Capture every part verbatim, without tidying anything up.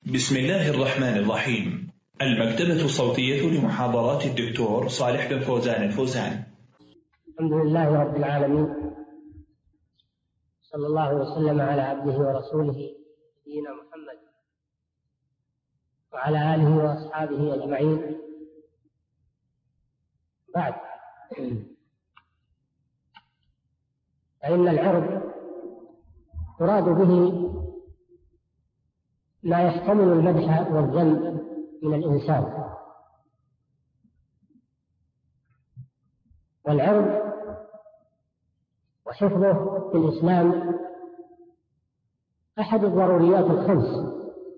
بسم الله الرحمن الرحيم. المكتبة الصوتية لمحاضرات الدكتور صالح بن فوزان الفوزان. الحمد لله رب العالمين، صلى الله وسلم على عبده ورسوله نبينا محمد وعلى آله وأصحابه أجمعين. بعد، فإن العرض يراد به ما يحتمل المدح والذم من الإنسان، والعرض وحفظه في الإسلام أحد الضروريات الخمس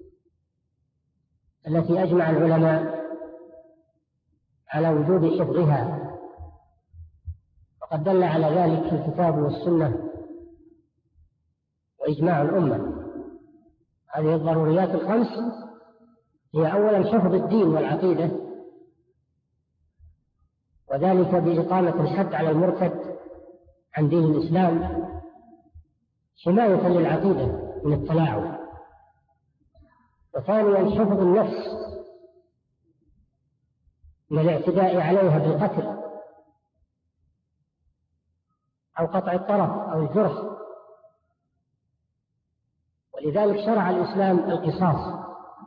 التي أجمع العلماء على وجوب حفظها، وقد دل على ذلك الكتاب والسنة وإجماع الأمة. هذه الضروريات الخمس هي أولا حفظ الدين والعقيدة، وذلك بإقامة الحد على المرتد عن دين الإسلام حماية للعقيدة من التلاعب. وثانيا حفظ النفس من الاعتداء عليها بالقتل أو قطع الطرف أو الجرح، ولذلك شرع الإسلام القصاص،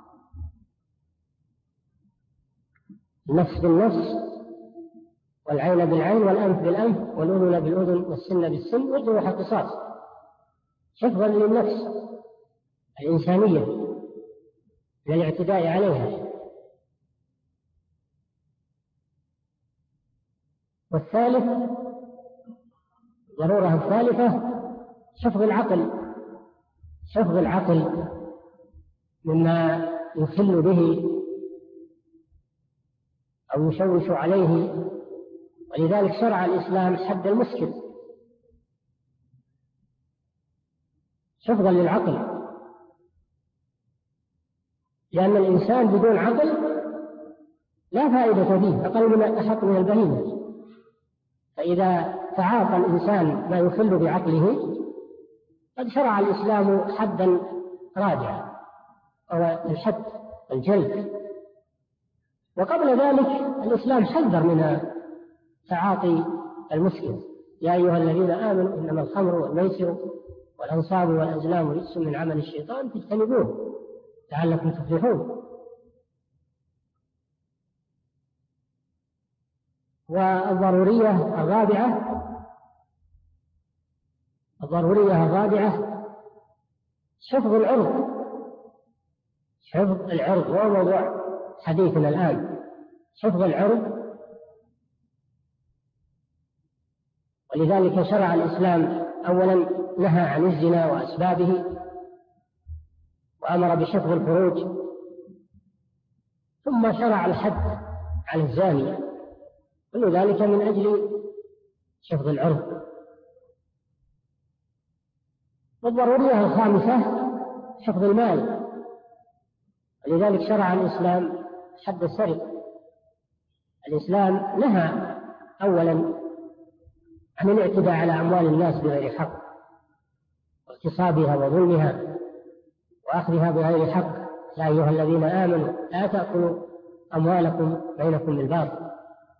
النفس بالنفس والعين بالعين والأنف بالأنف والأذن بالأذن والسن بالسن والجروح قصاص، حفظا للنفس الإنسانية من الاعتداء عليها. والثالث، الضرورة الثالثة حفظ العقل، حفظ العقل مما يخل به أو يشوش عليه، ولذلك شرع الإسلام حد المسكر حفظا للعقل، لأن الإنسان بدون عقل لا فائدة فيه، أقل من أحق من البهيمة. فإذا تعاطى الإنسان ما يخل بعقله قد شرع الإسلام حدا رادعا، أو الحد الجلد. وقبل ذلك الإسلام حذر من تعاطي المسكر: يا أيها الذين آمنوا إنما الخمر والميسر والأنصاب والأزلام رجس من عمل الشيطان فاجتنبوه لعلكم تفلحون. والضرورية الرابعة الضرورية الرابعة حفظ العرض، حفظ العرض هو موضوع حديثنا الآن، حفظ العرض. ولذلك شرع الإسلام أولا نهى عن الزنا وأسبابه، وأمر بحفظ الفروج، ثم شرع الحد على الزاني، كل ذلك من أجل حفظ العرض. والضرورية الخامسة حفظ المال، ولذلك شرع الإسلام حد السرقة. الإسلام نهى أولا عن الاعتداء على أموال الناس بغير حق، واغتصابها وظلمها وأخذها بغير حق. يا أيها الذين آمنوا لا تأكلوا أموالكم بينكم بالباطل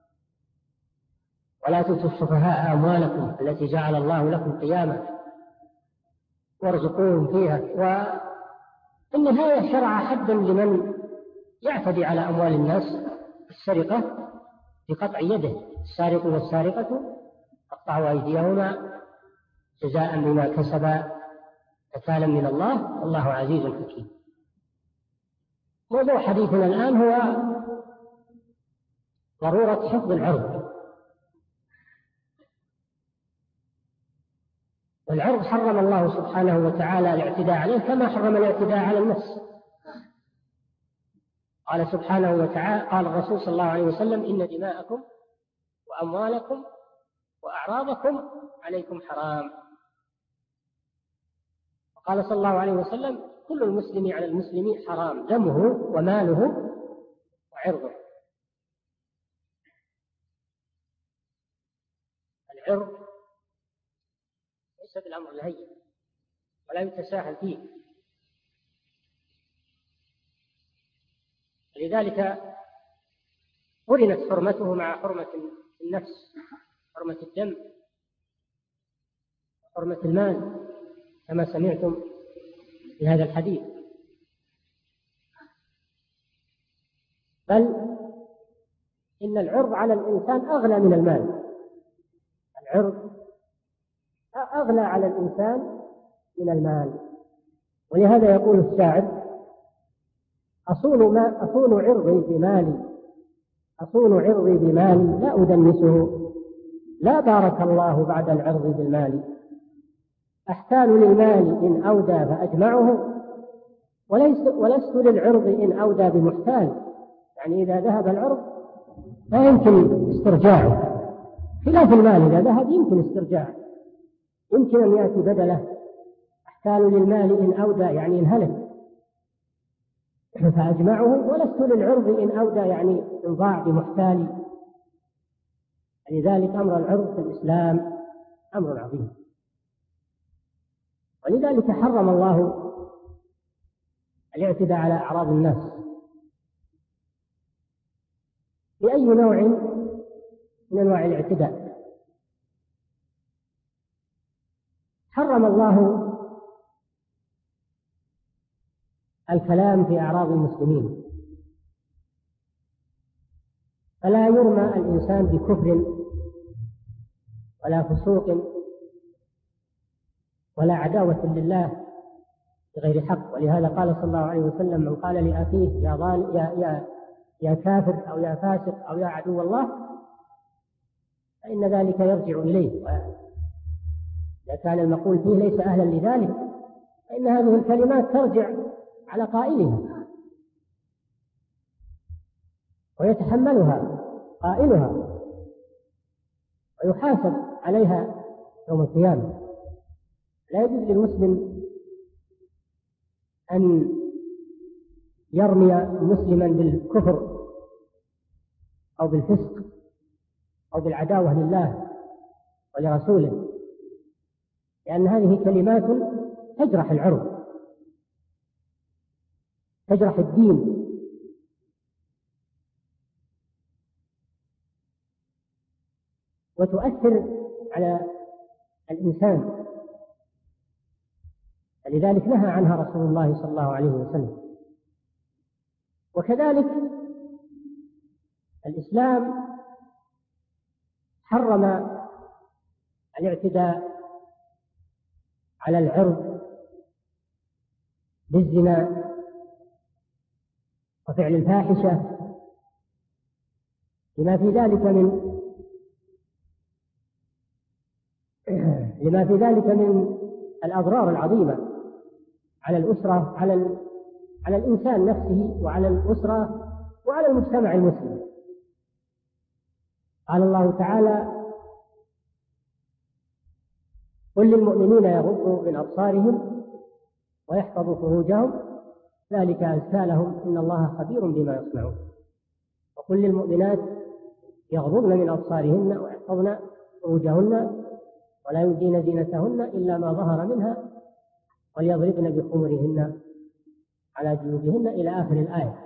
ولا تؤتوا السفهاء أموالكم التي جعل الله لكم قياما وارزقوهم فيها. وفي النهاية شرع حدا لمن يعتدي على أموال الناس: السرقة بقطع يده، السارق والسارقة قطعوا أيديهما جزاء بما كسبا نكالا من الله والله عزيز حكيم. موضوع حديثنا الآن هو ضرورة حفظ العرض. والعرض حرم الله سبحانه وتعالى الاعتداء عليه كما حرم الاعتداء على النفس. قال سبحانه وتعالى، قال الرسول صلى الله عليه وسلم: إن دماءكم وأموالكم وأعراضكم عليكم حرام. وقال صلى الله عليه وسلم: كل المسلم على المسلم حرام دمه وماله وعرضه. العرض ليس بالأمر الهين ولا يتساهل فيه، لذلك قرنت حرمته مع حرمة النفس، حرمة الدم، حرمة المال، كما سمعتم في هذا الحديث. بل إن العرض على الإنسان أغلى من المال، العرض أغلى على الإنسان من المال. ولهذا يقول الشاعر: أصون ما أصون عرضي بمالي، أصون عرضي بمالي لا أدنسه، لا بارك الله بعد العرض بالمال. أحتال للمال إن أودى فأجمعه، وليس ولست للعرض إن أودى بمحتال. يعني إذا ذهب العرض لا يمكن استرجاعه، خلاف المال إذا ذهب يمكن استرجاعه، يمكن أن يأتي بدله. أحتال للمال إن أودى يعني إن هلك فأجمعه، ولست للعرض إن أودى يعني إن ضاع بمحتال. لذلك أمر العرض في الإسلام أمر عظيم، ولذلك حرم الله الاعتداء على أعراض الناس بأي نوع من أنواع الاعتداء. حرم الله الكلام في أعراض المسلمين، فلا يرمى الإنسان بكفر ولا فسوق ولا عداوة لله بغير حق. ولهذا قال صلى الله عليه وسلم: من قال لأخيه يا ضال يا يا يا كافر أو يا فاسق أو يا عدو الله فإن ذلك يرجع إليه، إذا كان المقول فيه ليس أهلا لذلك فإن هذه الكلمات ترجع على قائلها ويتحملها قائلها ويحاسب عليها يوم القيامة. لا يجوز للمسلم أن يرمي مسلما بالكفر أو بالفسق أو بالعداوة لله ولرسوله، لأن هذه كلمات تجرح العرض، تجرح الدين، وتؤثر على الإنسان. لذلك نهى عنها رسول الله صلى الله عليه وسلم. وكذلك الإسلام حرم الاعتداء على العرض بالزنا وفعل الفاحشة لما في ذلك من لما في ذلك من الأضرار العظيمة على الأسرة، على ال... على الإنسان نفسه وعلى الأسرة وعلى المجتمع المسلم. قال الله تعالى: قل للمؤمنين يغضوا من أبصارهم ويحفظوا فروجهم ذلك أزكى لهم إن الله خبير بما يصنعون. وقل للمؤمنات يغضضن من أبصارهن ويحفظن فروجهن ولا يبدين زينتهن إلا ما ظهر منها وليضربن بخمرهن على جيوبهن إلى آخر الآية.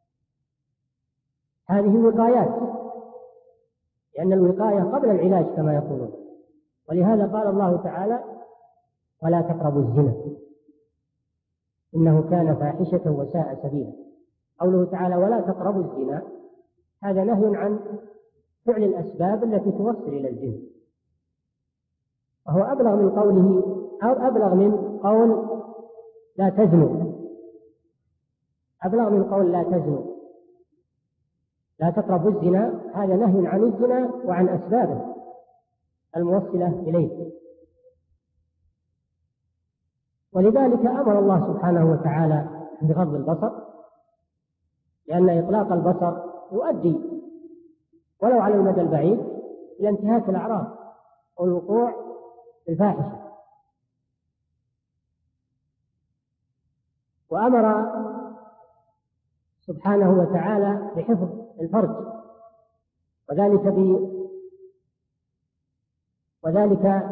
هذه وقايات، لأن الوقاية قبل العلاج كما يقولون. ولهذا قال الله تعالى: ولا تقربوا الزنا إنه كان فاحشة وساء سبيلا. قوله تعالى ولا تقربوا الزنا هذا نهي عن فعل الأسباب التي توصل إلى الزنا، وهو أبلغ من قوله أو أبلغ من قول لا تزنوا، أبلغ من قول لا تزنوا. لا تقربوا الزنا هذا نهي عن الزنا وعن أسبابه الموصلة إليه. ولذلك أمر الله سبحانه وتعالى بغض البصر، لأن إطلاق البصر يؤدي ولو على المدى البعيد إلى انتهاك الأعراض والوقوع في الفاحشة. وأمر سبحانه وتعالى بحفظ الفرج، وذلك ب وذلك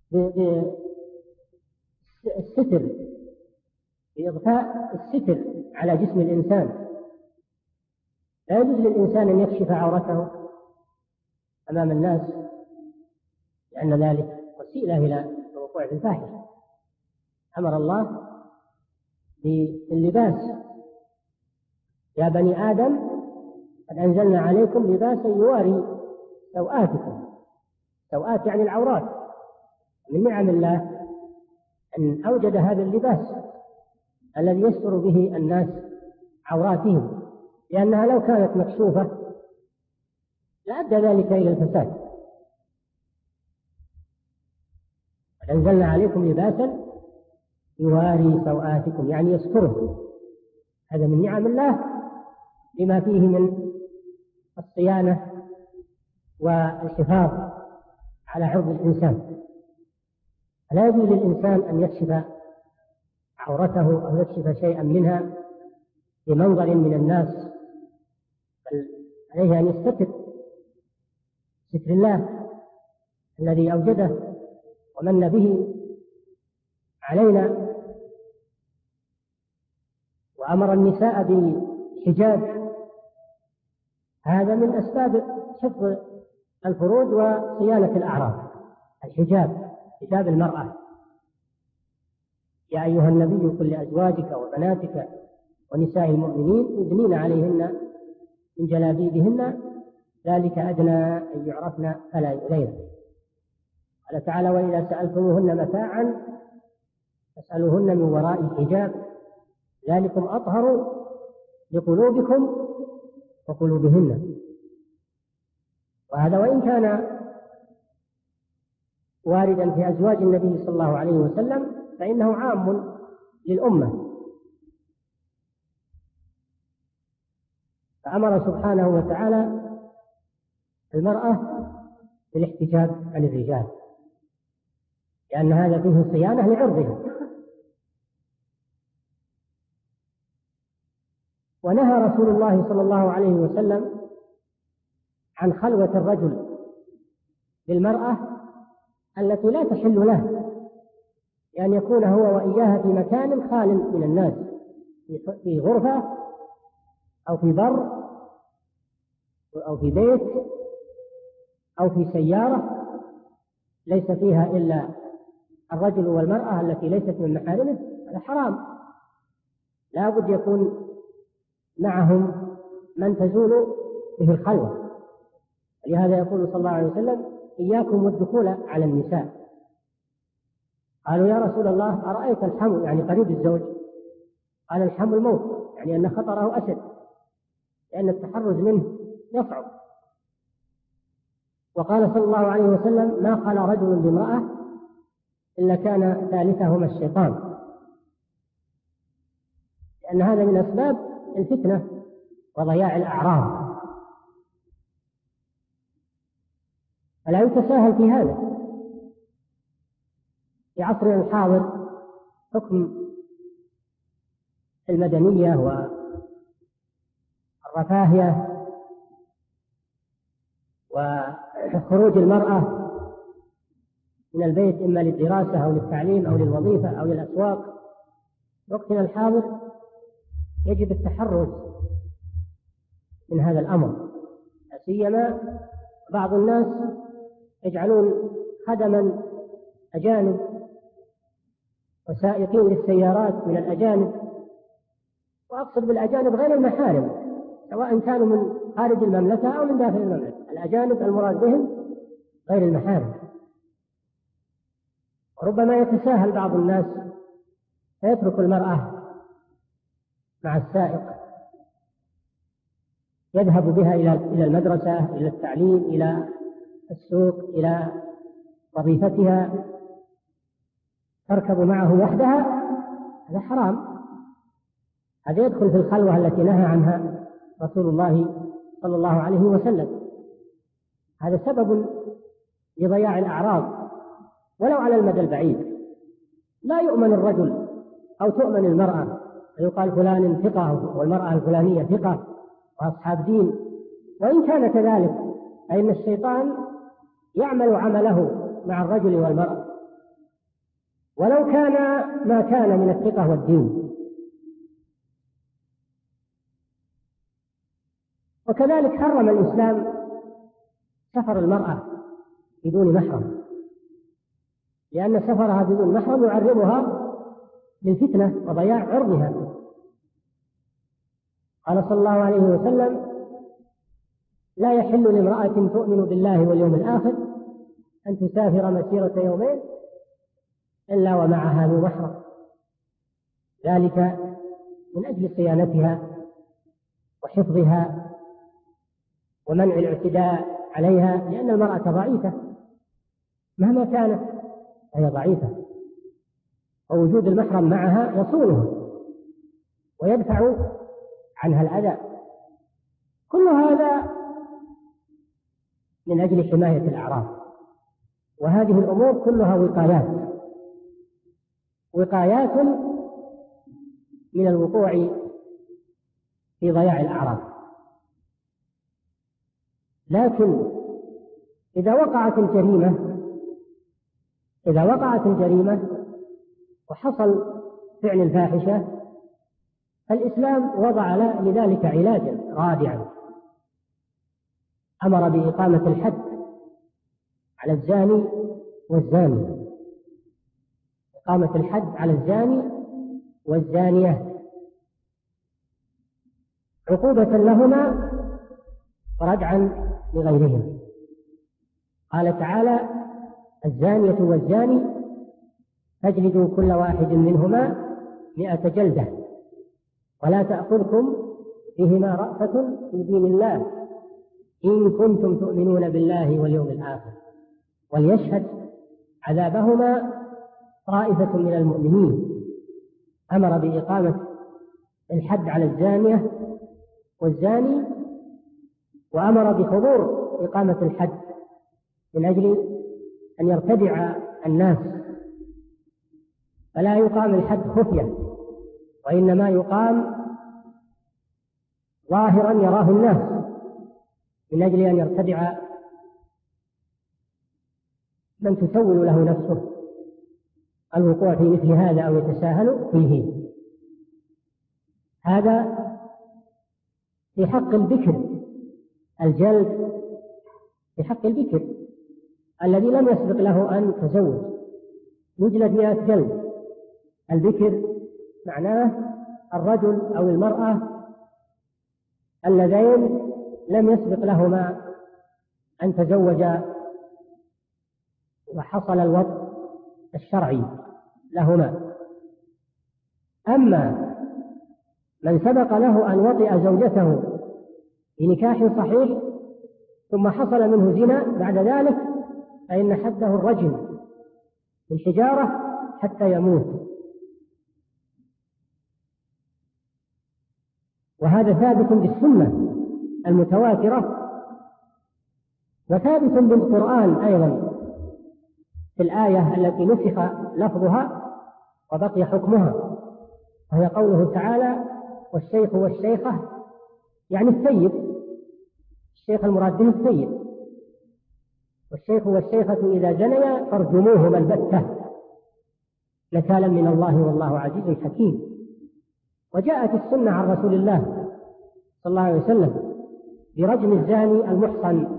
بالستر، بإضفاء الستر على جسم الإنسان. لا يجوز للإنسان أن يكشف عورته أمام الناس، لأن ذلك وسيلة إلى الوقوع في الفاحشة. أمر الله باللباس: يا بني آدم قد أنزلنا عليكم لباسا يواري سوآتكم. سوآت يعني العورات. من نعم الله أن أوجد هذا اللباس الذي يستر به الناس عوراتهم، لأنها لو كانت مكشوفة لأدى ذلك إلى الفساد. أنزلنا عليكم لباسا يواري سوآتكم يعني يستره. هذا من نعم الله لما فيه من الصيانة والحفاظ على عرض الإنسان. لا يجوز للإنسان أن يكشف عورته أو يكشف شيئا منها بمنظر من الناس، بل عليه أن يستتر ستر الله الذي أوجده ومن به علينا، وأمر النساء بالحجاب. هذا من أسباب حفظ الفروج وصيانة الأعراض، الحجاب، حجاب المرأة. يا أيها النبي قل لأزواجك وبناتك ونساء المؤمنين يدنين عليهن من جلابيبهن ذلك أدنى أن يعرفن فلا يؤذين. قال تعالى: وإذا سألتموهن متاعا فاسألوهن من وراء حجاب ذلكم أطهر لقلوبكم وقلوبهن. وهذا وإن كان واردا في أزواج النبي صلى الله عليه وسلم فإنه عام للأمة. فأمر سبحانه وتعالى المرأة بالاحتجاب عن الرجال، لأن هذا فيه صيانة لعرضها. ونهى رسول الله صلى الله عليه وسلم عن خلوة الرجل بالمرأة التي لا تحل له، لأن يكون هو وإياها في مكان خال من الناس، في غرفة أو في بر أو في بيت أو في سيارة ليس فيها إلا الرجل والمرأة التي ليست من محارمه. هذا حرام، لا بد يكون معهم من تزول به الخلوة. لهذا يقول صلى الله عليه وسلم: إياكم والدخول على النساء. قالوا: يا رسول الله أرأيت الحمل يعني قريب الزوج؟ قال: الحمل موت، يعني أن خطره أشد، لأن التحرز منه يصعب. وقال صلى الله عليه وسلم: ما خلا رجل بامرأة إلا كان ثالثهما الشيطان، لأن هذا من أسباب الفتنة وضياع الأعراض. فلا يتساهل في هذا. في عصرنا الحاضر حكم المدنية والرفاهية وخروج المرأة من البيت إما للدراسة أو للتعليم أو للوظيفة أو للأسواق. وقتنا الحاضر يجب التحرز من هذا الأمر، لا سيما بعض الناس يجعلون خدما أجانب وسائقين للسيارات من الأجانب، وأقصد بالأجانب غير المحارم، سواء كانوا من خارج المملكة أو من داخل المملكة. الأجانب المراد بهم غير المحارم. وربما يتساهل بعض الناس فيترك المرأة مع السائق يذهب بها إلى المدرسة، إلى التعليم، إلى السوق، إلى وظيفتها، تركب معه وحدها. هذا حرام. هذا يدخل في الخلوة التي نهى عنها رسول الله صلى الله عليه وسلم. هذا سبب لضياع الأعراض ولو على المدى البعيد. لا يؤمن الرجل أو تؤمن المرأة، يقال فلان ثقة والمرأة الفلانية ثقة وأصحاب دين، وإن كان كذلك فإن الشيطان يعمل عمله مع الرجل والمرأة ولو كان ما كان من الثقة والدين. وكذلك حرم الإسلام سفر المرأة بدون محرم، لأن سفرها بدون محرم يعرضها للفتنة وضياع عرضها. قال صلى الله عليه وسلم: لا يحل لامرأة تؤمن بالله واليوم الآخر أن تسافر مسيرة يومين إلا ومعها ذو محرم، ذلك من أجل صيانتها وحفظها ومنع الاعتداء عليها، لأن المرأة ضعيفة مهما كانت فهي ضعيفة، ووجود المحرم معها يصونها ويدفع عنها الأذى. كل هذا من أجل حماية الأعراض، وهذه الأمور كلها وقايات وقايات من الوقوع في ضياع الأعراض. لكن إذا وقعت الجريمة إذا وقعت الجريمة وحصل فعل الفاحشة، الإسلام وضع لذلك علاجا رادعا، أمر بإقامة الحد على الزاني والزانية، إقامة الحد على الزاني والزانية عقوبة لهما وردعا لغيرهم. قال تعالى: الزانية والزاني فاجلدوا كل واحد منهما مئة جلدة ولا تأخذكم بهما رأفة في دين الله إن كنتم تؤمنون بالله واليوم الآخر وليشهد عذابهما طائفة من المؤمنين. أمر بإقامة الحد على الزانية والزاني، وأمر بحضور إقامة الحد من أجل أن يرتدع الناس، فلا يقام الحد خفية، وإنما يقام ظاهرا يراه الناس، من أجل أن يرتدع من تسول له نفسه الوقوع في مثل هذا أو يتساهل فيه. هذا في حق البكر، الجلد في حق البكر الذي لم يسبق له أن تزوج، يجلد مئة جلد. البكر معناه الرجل أو المرأة اللذين لم يسبق لهما أن تزوجا وحصل الوطء الشرعي لهما. أما من سبق له أن وطئ زوجته بنكاح صحيح ثم حصل منه زنا بعد ذلك، فإن حده الرجم بالحجارة حتى يموت. وهذا ثابت بالسنة المتواترة، وثابت بالقرآن أيضا في الآية التي نسخ لفظها وبقي حكمها، وهي قوله تعالى: والشيخ والشيخة، يعني السيد، الشيخ المراد به السيد، والشيخ والشيخة إذا زنيا فارجموهما البتة نكالا من الله والله عزيز حكيم. وجاءت السنة عن رسول الله صلى الله عليه وسلم برجم الزاني المحصن.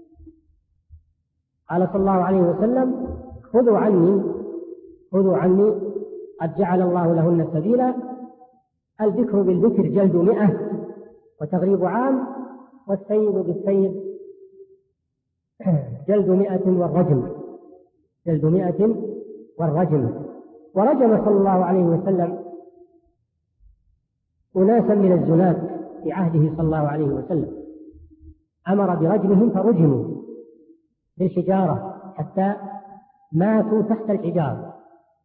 قال صلى الله عليه وسلم: خذوا عني خذوا عني قد جعل الله لهن سبيلا، البكر بالبكر جلد مئة وتغريب عام، والسيب بالسيب جلد مئة والرجم جلد مئة والرجم. ورجم صلى الله عليه وسلم أناسا من الزناة في عهده صلى الله عليه وسلم، أمر برجمهم فرجموا بالحجارة حتى ماتوا تحت الحجارة.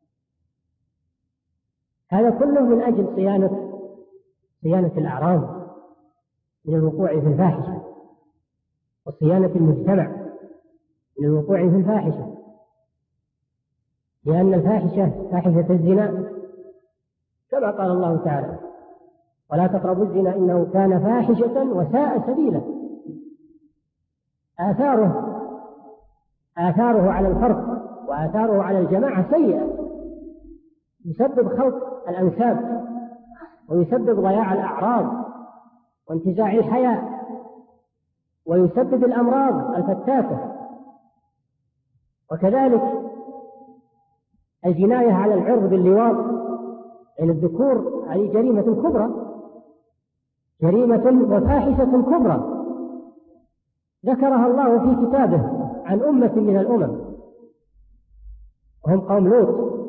هذا كله من أجل صيانة صيانة الأعراض من الوقوع في الفاحشة، وصيانة المجتمع من الوقوع في الفاحشة، لأن الفاحشة فاحشة الزنا كما قال الله تعالى: ولا تقربوا الزنا إنه كان فاحشة وساء سبيلا. آثاره آثاره على الفرد وآثاره على الجماعة سيئة، يسبب خلط الأنساب ويسبب ضياع الأعراض وانتزاع الحياة ويسبب الأمراض الفتاكة. وكذلك الجناية على العرض باللواط بين الذكور هذه جريمة كبرى، جريمة وفاحشة كبرى ذكرها الله في كتابه عن أمة من الأمم وهم قوم لوط،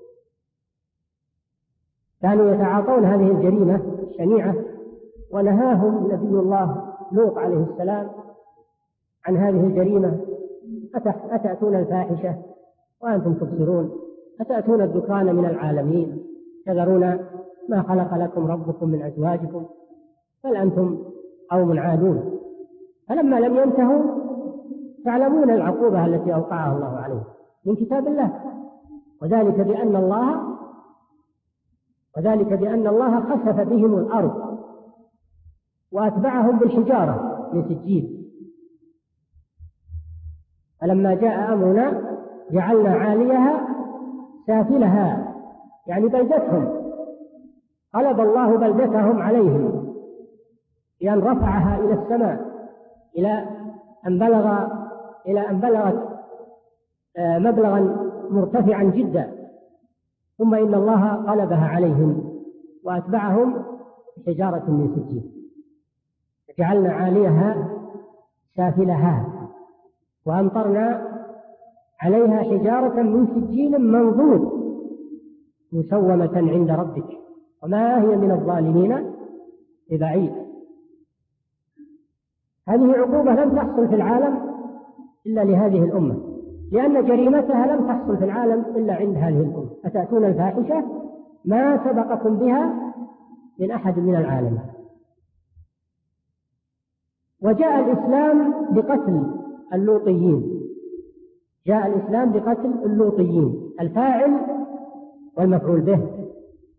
كانوا يتعاطون هذه الجريمة الشنيعة، ونهاهم نبي الله لوط عليه السلام عن هذه الجريمة. أتأتون الفاحشة وأنتم تبصرون، أتأتون الذكران من العالمين، تذرون ما خلق لكم ربكم من أزواجكم، بل أنتم قوم عادون. فلما لم ينتهوا تعلمون العقوبة التي أوقعها الله عليهم من كتاب الله، وذلك بأن الله وذلك بأن الله خسف بهم الأرض وأتبعهم بالحجارة من سجيل. فلما جاء أمرنا جعلنا عاليها سافلها، يعني بلدتهم، قلب الله بلدتهم عليهم بأن رفعها إلى السماء إلى أن بلغ إلى أن بلغت مبلغا مرتفعا جدا، ثم إن الله قلبها عليهم وأتبعهم حجارة من سجيل. جعلنا عاليها سافلها وأمطرنا عليها حجارة من سجيل منضود مسومة عند ربك وما هي من الظالمين ببعيد. هذه عقوبة لم تحصل في العالم إلا لهذه الأمة، لأن جريمتها لم تحصل في العالم إلا عند هذه الأمة. أتأتون الفاحشة ما سبقكم بها من أحد من العالم. وجاء الإسلام بقتل اللوطيين، جاء الإسلام بقتل اللوطيين، الفاعل والمفعول به،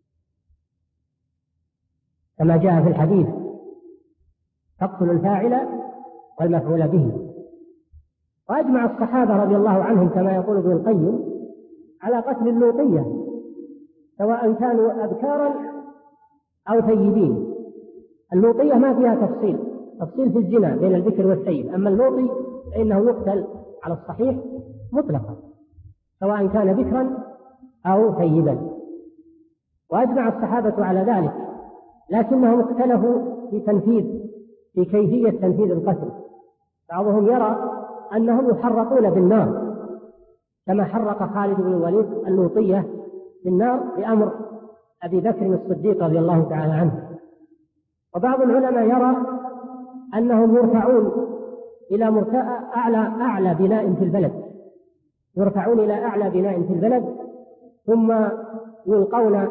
كما جاء في الحديث: تقتل الفاعل والمفعول به. وأجمع الصحابة رضي الله عنهم كما يقول ابن القيم على قتل اللوطية، سواء كانوا أبكارا أو ثيبين. اللوطية ما فيها تفصيل تفصيل في الزنا بين البكر والثيب، أما اللوطي فإنه يقتل على الصحيح مطلقا سواء كان بكرا أو ثيبا. وأجمع الصحابة على ذلك، لكنهم اختلفوا في تنفيذ في كيفية تنفيذ القتل. بعضهم يرى أنهم يحرقون بالنار كما حرق خالد بن الوليد اللوطية بالنار بأمر أبي بكر الصديق رضي الله تعالى عنه. وبعض العلماء يرى أنهم يرفعون إلى مرتفع أعلى أعلى بناء في البلد، يرفعون إلى أعلى بناء في البلد ثم يلقون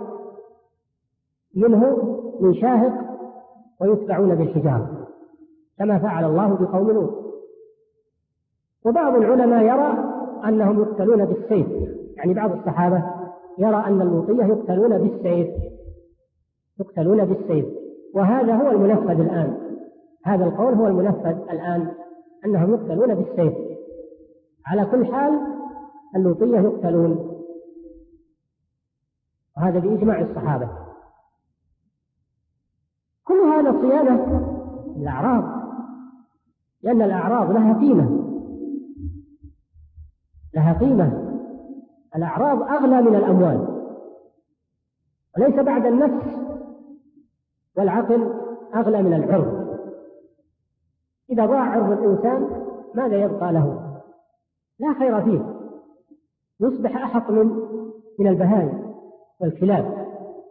منه من شاهق ويتبعون بالحجارة كما فعل الله بقوم لوط. وبعض العلماء يرى أنهم يقتلون بالسيف، يعني بعض الصحابة يرى أن اللوطية يقتلون بالسيف يقتلون بالسيف وهذا هو المنفذ الآن، هذا القول هو المنفذ الآن، أنهم يقتلون بالسيف. على كل حال اللوطية يقتلون، وهذا بإجماع الصحابة. كل هذا صيانة الأعراض، لأن الأعراض لها قيمة لها قيمة الأعراض أغلى من الأموال، وليس بعد النفس والعقل أغلى من العرض. إذا ضاع عرض الإنسان ماذا يبقى له؟ لا خير فيه، يصبح أحق من من البهائم والكلاب.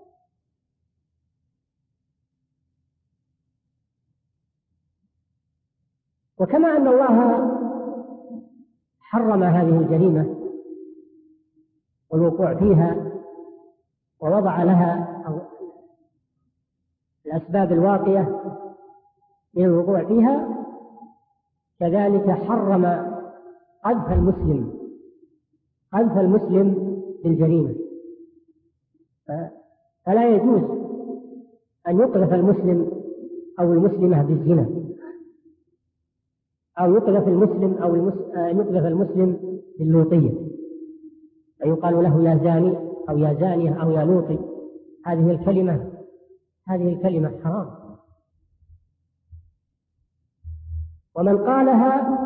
وكما أن الله حرم هذه الجريمة والوقوع فيها ووضع لها الأسباب الواقية من الوقوع فيها، كذلك حرم قذف المسلم قذف المسلم بالجريمة. فلا يجوز أن يقذف المسلم أو المسلمة بالزنا، أو يقذف المسلم أو أن يقذف المسلم باللوطية، فيقال له يا زاني أو يا زانية أو يا لوطي. هذه الكلمة هذه الكلمة حرام. ومن قالها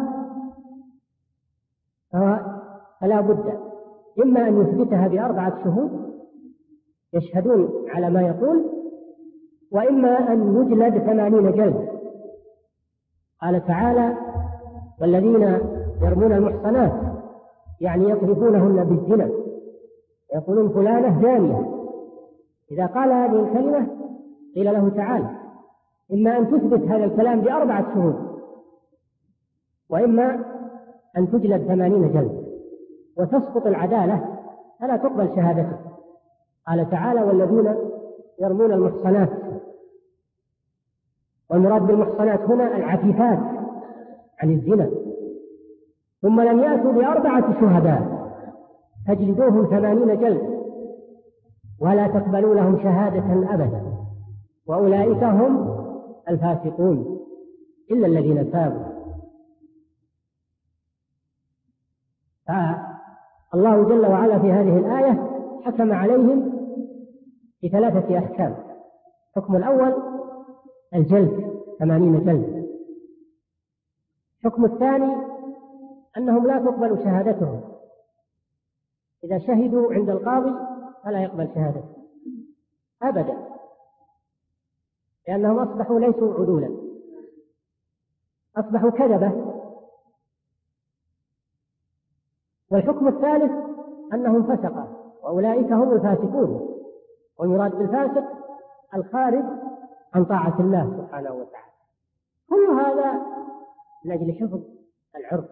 فلا بد إما أن يثبتها بأربعة شهود يشهدون على ما يقول، وإما أن يجلد ثمانين جلد. قال تعالى: والذين يرمون المحصنات، يعني يضربونهن بالزنا، يقولون فلانة زانية. إذا قال هذه الكلمة قيل له تعالى: إما أن تثبت هذا الكلام بأربعة شهود، وإما أن تجلد ثمانين جلد وتسقط العدالة فلا تقبل شهادته. قال تعالى: والذين يرمون المحصنات، والمراد بالمحصنات هنا العفيفات عن الزنا، ثم لم يأتوا بأربعة شهداء فاجلدوهم ثمانين جلد ولا تقبلوا لهم شهادة أبدا وأولئك هم الفاسقون إلا الذين تابوا. فالله جل وعلا في هذه الآية حكم عليهم بثلاثة أحكام. الحكم الأول الجلد ثمانين جلد. الحكم الثاني أنهم لا تقبل شهادتهم، إذا شهدوا عند القاضي فلا يقبل شهادتهم أبدا، لأنهم أصبحوا ليسوا عدولا، أصبحوا كذبة. والحكم الثالث أنهم فسقة وأولئك هم الفاسقون، والمراد بالفاسق الخارج عن طاعة الله سبحانه وتعالى. كل هذا من أجل حفظ العرض.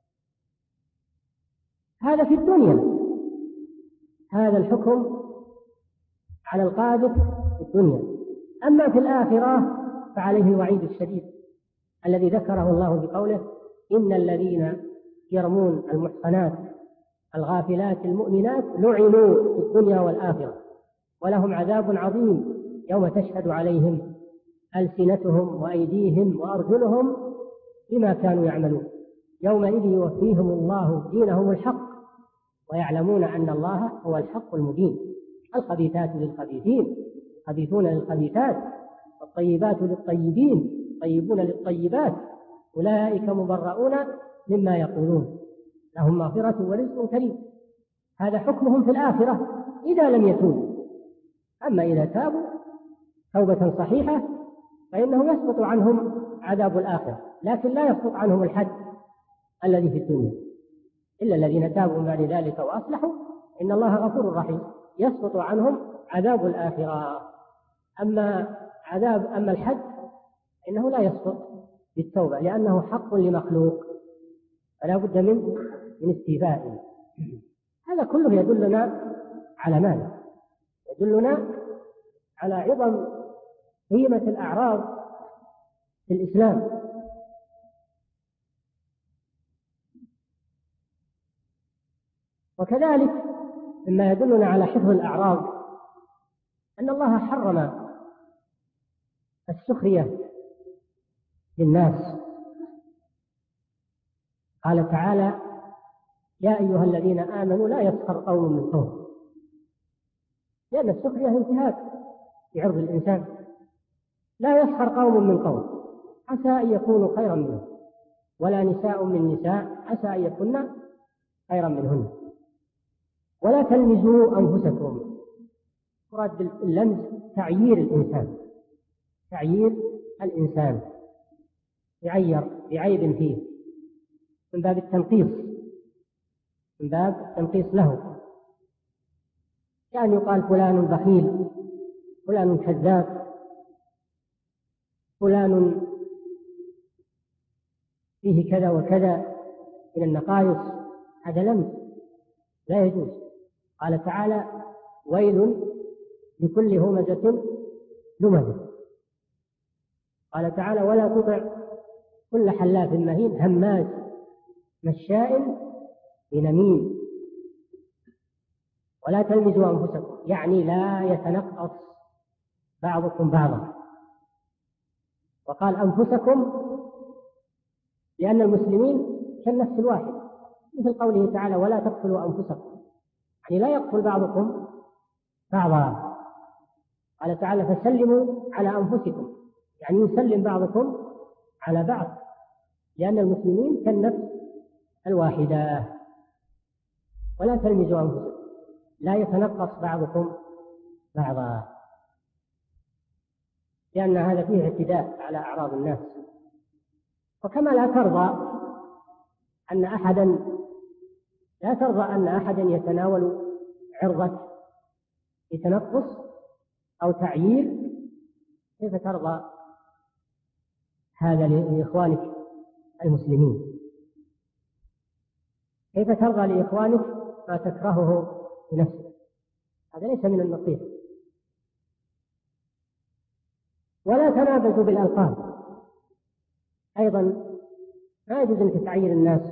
هذا في الدنيا، هذا الحكم على القاذف في الدنيا. أما في الآخرة فعليه الوعيد الشديد الذي ذكره الله بقوله: إن الذين يرمون المحصنات الغافلات المؤمنات لعنوا في الدنيا والآخرة ولهم عذاب عظيم يوم تشهد عليهم ألسنتهم وأيديهم وأرجلهم بما كانوا يعملون يومئذ يوفيهم الله دينهم الحق ويعلمون أن الله هو الحق المبين. الخبيثات للخبيثين، الخبيثون للخبيثات، والطيبات للطيبين، الطيبون للطيبات، أولئك مبرؤون مما يقولون لهم مغفرة ورزق كريم. هذا حكمهم في الآخرة إذا لم يتوبوا. أما إذا تابوا توبة صحيحة فإنه يسقط عنهم عذاب الآخرة، لكن لا يسقط عنهم الحد الذي في الدنيا إلا الذين تابوا من بعد ذلك وأصلحوا إن الله غفور رحيم. يسقط عنهم عذاب الآخرة. أما عذاب أما الحد إنه لا يسقط بالتوبة لأنه حق لمخلوق فلا بد من من استيفائه. هذا كله يدلنا على ماذا؟ يدلنا على عظم قيمة الأعراض في الإسلام. وكذلك مما يدلنا على حفظ الأعراض أن الله حرم السخرية للناس. قال تعالى: يا أيها الذين آمنوا لا يسخر قوم من قوم، لأن السخرية انتهاك بعرض الإنسان. لا يسخر قوم من قوم عسى أن يكونوا خيرا منهم، ولا نساء من نساء عسى أن يكون خيرا منهن، ولا تلمزوا أنفسكم. مراد باللمز تعيير الإنسان، تعيير الإنسان يعير بعيب فيه من باب التنقيص، من باب التنقيص له، كأن يقال فلان بخيل، فلان كذاب، فلان فيه كذا وكذا من النقائص. هذا لمز لا يجوز. قال تعالى: ويل لكل همزة لمزة. قال تعالى: ولا تطع كل حلاف مهين هماز مشاء بنميم. ولا تلمزوا أنفسكم، يعني لا يتنقص بعضكم بعضا. وقال أنفسكم لأن المسلمين كالنفس الواحد، مثل قوله تعالى: ولا تقتلوا أنفسكم، يعني لا يقتل بعضكم بعضا. قال تعالى: فسلموا على أنفسكم، يعني يسلم بعضكم على بعض. لأن المسلمين كالنفس الواحدة. ولا تلمزوا أنفسكم، لا يتنقص بعضكم بعضا، لأن هذا فيه اعتداء على أعراض الناس. وكما لا ترضى أن أحدا لا ترضى أن أحدا يتناول عرضك بتنقص أو تعيير، كيف ترضى هذا لإخوانك المسلمين؟ كيف ترضى لإخوانك ما تكرهه لنفسك؟ هذا ليس من النصيحة. ولا تنابزوا بالألقاب، أيضا ما يجوز أن تتعير الناس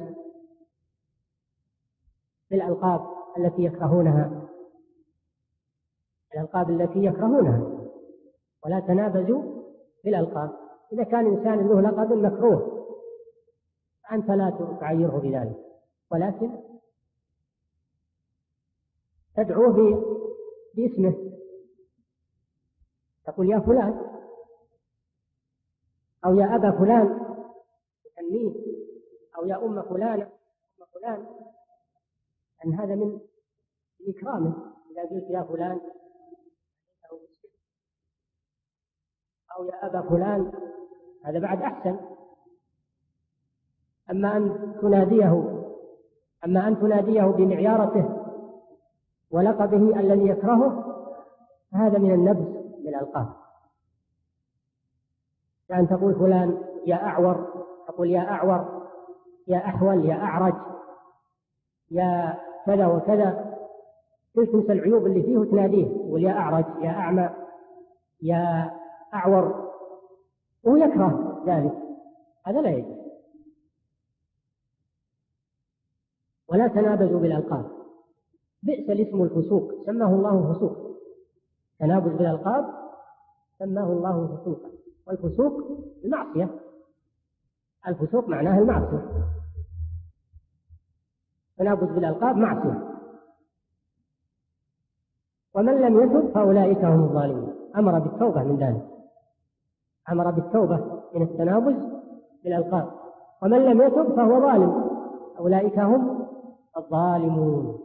بالألقاب التي يكرهونها الألقاب التي يكرهونها ولا تنابزوا بالألقاب. إذا كان إنسان له لقب مكروه فأنت لا تعيره بذلك، ولكن تدعوه باسمه، تقول يا فلان أو يا أبا فلان تسميه، أو يا أم فلان أم فلان، أن هذا من إكرامه. إذا قلت يا فلان أو يا أبا فلان هذا بعد أحسن. أما أن تناديه أما أن تناديه بمعيارته ولقبه الذي يكرهه هذا من النبذ بالألقاب. يعني تقول فلان يا أعور، تقول يا أعور، يا أحول، يا أعرج، يا كذا وكذا، تنسى العيوب اللي فيه وتناديه، تقول يا أعرج، يا أعمى، يا أعور، وهو يكره ذلك. هذا لا يجوز. ولا تنابزوا بالألقاب، بئس الاسم الفسوق، سماه الله فسوق. تنابز بالألقاب سماه الله فسوقا، والفسوق المعصية، الفسوق معناه المعصية، تنابز بالألقاب معصية. ومن لم يتب فأولئك هم الظالمون. أمر بالتوبة من ذلك، أمر بالتوبة من التنابز بالألقاب. ومن لم يتب فهو ظالم، أولئك هم الظالمون.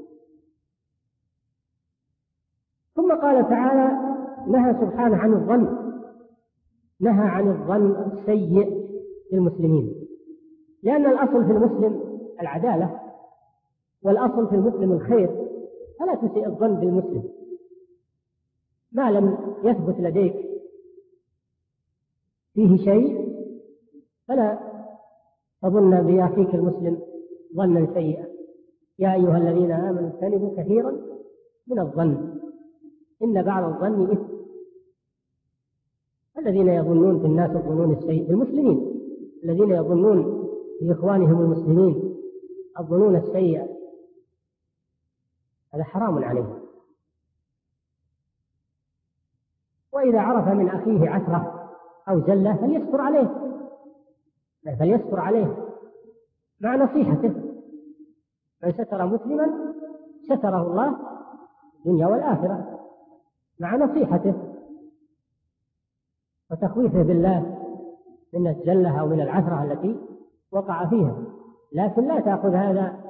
ثم قال تعالى نهى سبحانه عن الظن، نهى عن الظن السيء للمسلمين، لأن الأصل في المسلم العدالة، والأصل في المسلم الخير، فلا تسيء الظن بالمسلم ما لم يثبت لديك فيه شيء، فلا تظن بأخيك المسلم ظنا سيئا. يا أيها الذين آمنوا اجتنبوا كثيرا من الظن إن بعض الظن إثم. الذين يظنون في الناس الظنون السيئة، المسلمين الذين يظنون بإخوانهم المسلمين الظنون السيئة، هذا حرام عليه. وإذا عرف من أخيه عثرة أو زلة فليستر عليه فليستر عليه مع نصيحته. من ستر مسلما ستره الله في الدنيا والآخرة مع نصيحته وتخويفه بالله من الزلة أو من العثرة التي وقع فيها. لكن لا تأخذ هذا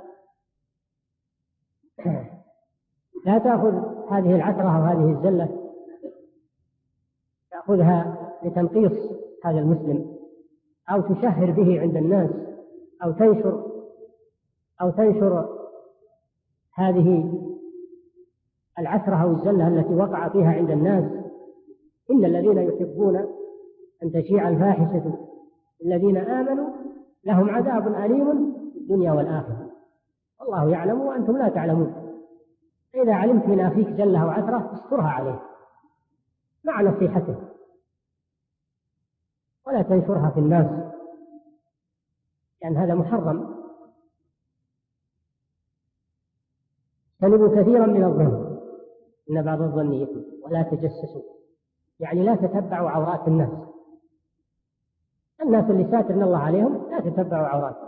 لا تأخذ هذه العثرة أو هذه الزلة تأخذها لتنقيص هذا المسلم، أو تشهر به عند الناس، أو تنشر أو تنشر هذه العثرة أو الزلة التي وقع فيها عند الناس. إن الذين يحبون أن تشيع الفاحشة الذين آمنوا لهم عذاب أليم في الدنيا والآخرة والله يعلم وأنتم لا تعلمون. إذا علمت من أخيك زلة أو عثرة استرها عليه مع نصيحته، ولا تنشرها في الناس، لأن هذا محرم. اجتنبوا كثيرا من الظن إن بعض الظن إثم ولا تجسسوا، يعني لا تتبعوا عورات الناس. الناس اللي ساترنا الله عليهم لا تتبعوا عوراتهم،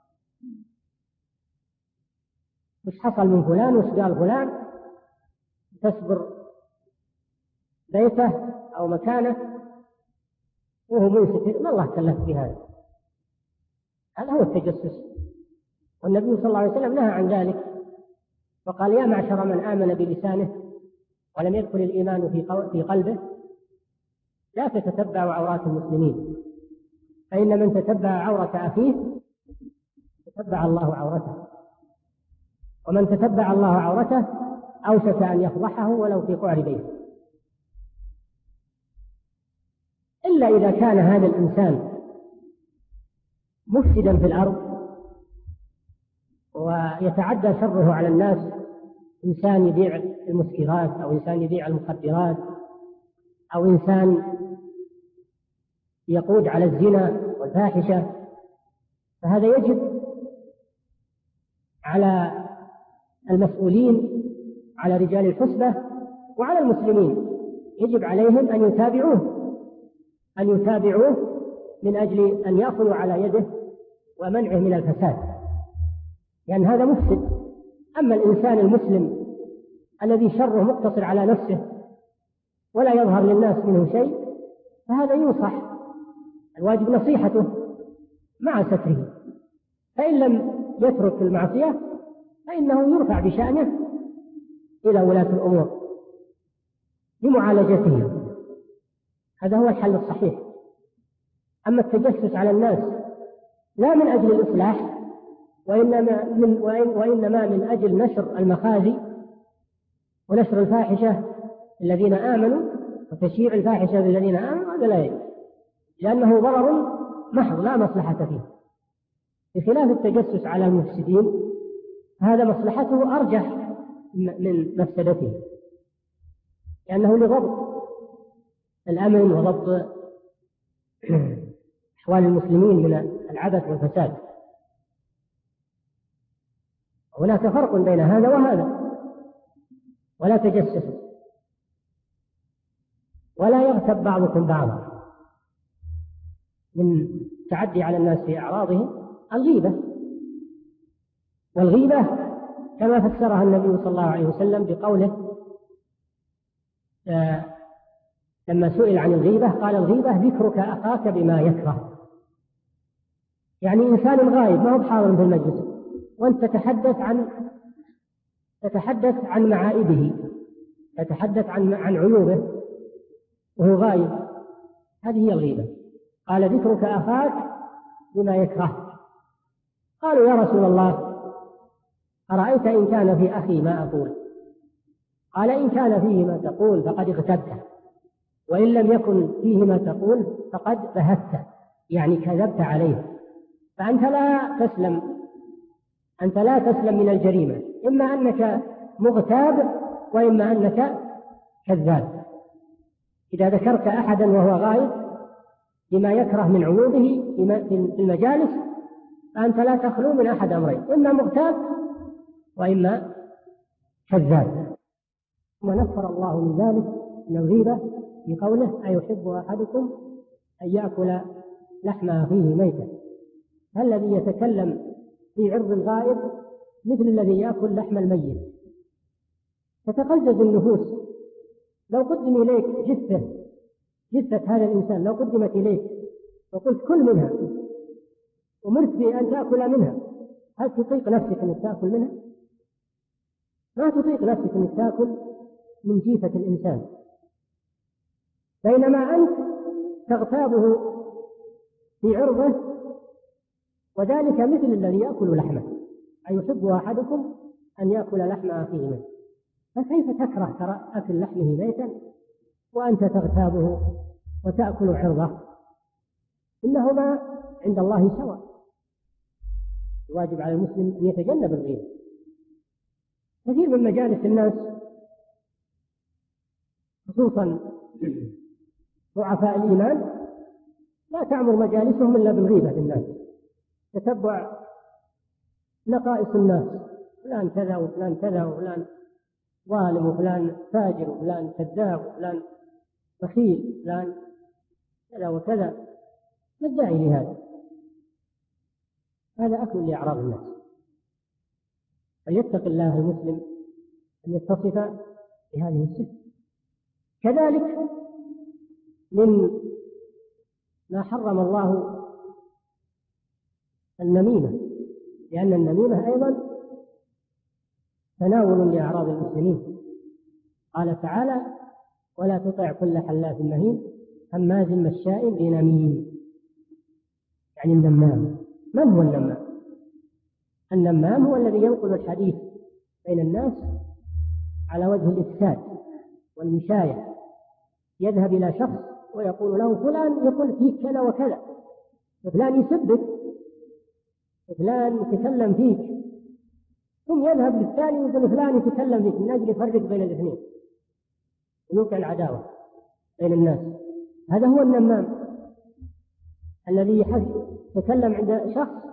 وش حصل من فلان وش قال فلان، تصبر بيته أو مكانه وهو منستر، ما الله كلف بهذا. هذا هو التجسس، والنبي صلى الله عليه وسلم نهى عن ذلك وقال: يا معشر من آمن بلسانه ولم يدخل الإيمان في قلبه لا تتتبعوا عورات المسلمين، فإن من تتبع عورة أخيه تتبع الله عورته، ومن تتبع الله عورته أوشك أن يفضحه ولو في قعر بيته. إلا إذا كان هذا الإنسان مفسدا في الأرض ويتعدى شره على الناس، إنسان يبيع المسكرات أو إنسان يبيع المخدرات أو إنسان يقود على الزنا والفاحشة، فهذا يجب على المسؤولين، على رجال الحسبة وعلى المسلمين، يجب عليهم أن يتابعوه أن يتابعوه من أجل أن يأخذوا على يده ومنعه من الفساد، لأن هذا مفسد. أما الإنسان المسلم الذي شره مقتصر على نفسه ولا يظهر للناس منه شيء، فهذا ينصح، الواجب نصيحته مع ستره، فإن لم يترك المعصية فإنه يرفع بشأنه إلى ولاة الأمور لمعالجته. هذا هو الحل الصحيح. أما التجسس على الناس لا من أجل الإصلاح وإنما من, وإنما من أجل نشر المخازي ونشر الفاحشة الذين آمنوا وتشييع الفاحشة للذين آمنوا، هذا لا يجوز، لأنه ضرر محض لا مصلحة فيه، بخلاف التجسس على المفسدين هذا مصلحته أرجح من مفسدته، لأنه لضبط الأمن وضبط أحوال المسلمين من العبث والفساد. هناك فرق بين هذا وهذا، ولا تجسسوا ولا يغتب بعضكم بعضا من تعدي على الناس في أعراضهم الغيبة. والغيبة كما فسرها النبي صلى الله عليه وسلم بقوله آه لما سئل عن الغيبة قال: الغيبة ذكرك أخاك بما يكره. يعني إنسان غايب ما هو بحاضر في المجلس وأنت تتحدث عن تتحدث عن معائبه، تتحدث عن عن عيوبه وهو غايب، هذه هي الغيبة. قال: ذكرك أخاك بما يكره. قالوا: يا رسول الله أرأيت إن كان في أخي ما أقول؟ قال: إن كان فيه ما تقول فقد اغتبته، وإن لم يكن فيه ما تقول فقد بهته، يعني كذبت عليه، فأنت لا تسلم أنت لا تسلم من الجريمة، إما أنك مغتاب وإما أنك كذاب. إذا ذكرت أحدا وهو غائب بما يكره من عيوبه في المجالس فأنت لا تخلو من أحد أمرين: إما مغتاب وإما كذاب. ونفر الله من ذلك من الغيبة بقوله: أيحب أحدكم أن يأكل لحم أخيه ميتا. الذي يتكلم في عرض الغائب مثل الذي يأكل لحم الميت، تتقزز النفوس. لو قدم إليك جثة جثة هذا الإنسان لو قدمت إليك وقلت كل منها ومرت بأن تأكل منها، هل تطيق نفسك أن تأكل منها؟ ما تطيق نفسك أن تأكل من جيفة الإنسان، بينما أنت تغتابه في عرضه، وذلك مثل الذي يأكل لحمه. أيحب أحدكم أن يأكل لحم أخيه ميتا، فكيف تكره ترى أكل لحمه ميتا وأنت تغتابه وتأكل عرضه؟ إنهما عند الله سواء. الواجب على المسلم أن يتجنب الغيبة. كثير من مجالس الناس خصوصا ضعفاء الإيمان لا تعمر مجالسهم إلا بالغيبة للناس، تتبع نقائص الناس، فلان كذا وفلان كذا وفلان ظالم وفلان فاجر وفلان كذاب وفلان بخيل وفلان كذا وكذا. ما الداعي لهذا؟ هذا أكل لأعراض الناس. فليتق الله المسلم أن يتصف بهذه الصفة. كذلك من ما حرم الله النميمة، لأن النميمة أيضا تناول لأعراض المسلمين. قال تعالى: ولا تطع كل حلاف مهين هماز مشاء بنميم، يعني النمام. من هو النمام؟ النمام هو الذي ينقل الحديث بين الناس على وجه الإفساد والمشاية، يذهب إلى شخص ويقول له: فلان يقول فيك كذا وكذا، فلان يسبك، فلان يتكلم فيك، ثم يذهب للثاني ويقول فلان يتكلم فيك، من أجل يفرق بين الاثنين ويوقع العداوة بين الناس. هذا هو النمام الذي يتكلم عند شخص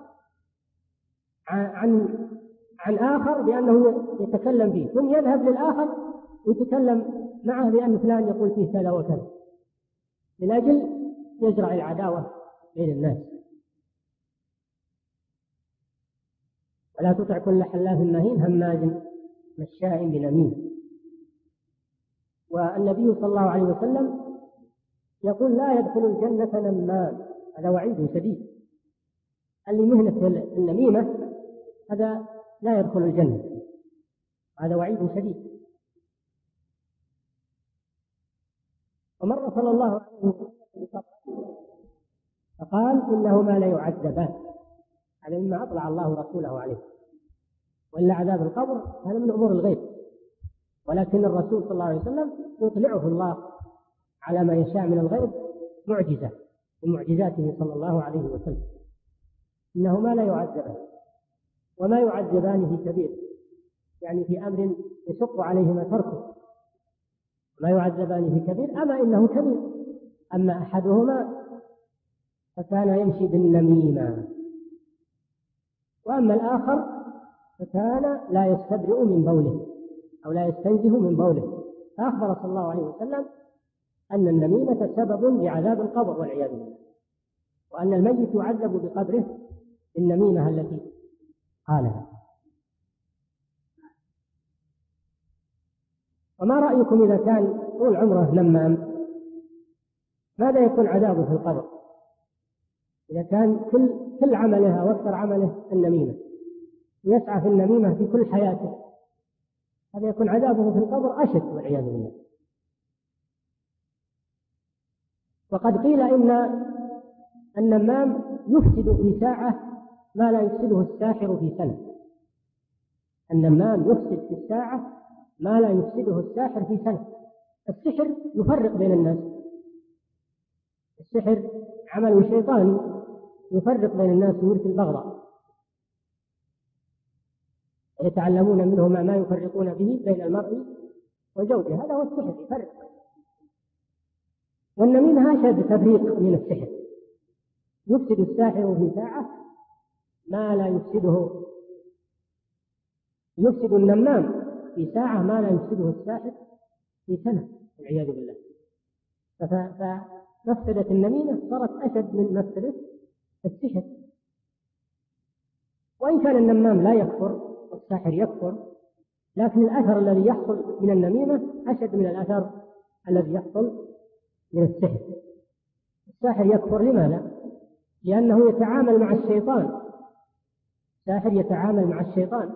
عن عن آخر بأنه يتكلم فيه، ثم يذهب للآخر ويتكلم معه بأن فلان يقول فيه كذا وكذا، من أجل يزرع العداوة بين الناس. ولا تطع كل حلاف مهين هماز مشاء بنميم. والنبي صلى الله عليه وسلم يقول: لا يدخل الجنة نمام. هذا وعيد شديد، اللي مهنة النميمة هذا لا يدخل الجنة، هذا وعيد شديد. ومر صلى الله عليه وسلم فقال: إنهما لا يعذبان. هذا مما أطلع الله رسوله عليه، وإلا عذاب القبر هذا من أمور الغيب، ولكن الرسول صلى الله عليه وسلم يطلعه الله على ما يشاء من الغيب معجزة من معجزاته صلى الله عليه وسلم. إنهما لا يعذبان وما يعذبان في كبير، يعني في أمر يشق عليهما تركه. ما يعذبان في كبير، أما إنه كبير. أما أحدهما فكان يمشي بالنميمة، وأما الآخر فكان لا يستبرئ من بوله أو لا يستنزه من بوله. فأخبر صلى الله عليه وسلم أن النميمة سبب لعذاب القبر والعياذ بالله، وأن الميت يعذب بقدره النميمة التي قالها. وما رأيكم إذا كان طول عمره نمام، ماذا يكون عذابه في القبر؟ إذا كان كل كل عمله أو أكثر عمله النميمة، يسعى في النميمة في كل حياته، هذا يكون عذابه في القبر أشد والعياذ بالله. وقد قيل إن النمام يفسد في ساعة ما لا يفسده الساحر في سنة. النمام يفسد في الساعة ما لا يفسده الساحر في سنة. السحر يفرق بين الناس، السحر عمل شيطاني يفرق بين الناس ويورث البغضاء، يتعلمون منهما ما يفرقون به بين المرء وزوجه. هذا هو السحر، يفرق. والنميمة أشد تفريق من السحر، يفسد الساحر في ساعة ما لا يفسده، يفسد النمام في ساعة ما لا يفسده الساحر في سنة والعياذ بالله. فمفسدة النميمة صارت أشد من مفسدة السحر. وإن كان النمام لا يكفر والساحر يكفر، لكن الأثر الذي يحصل من النميمة أشد من الأثر الذي يحصل من السحر. الساحر يكفر لماذا؟ لأنه يتعامل مع الشيطان. الساحر يتعامل مع الشيطان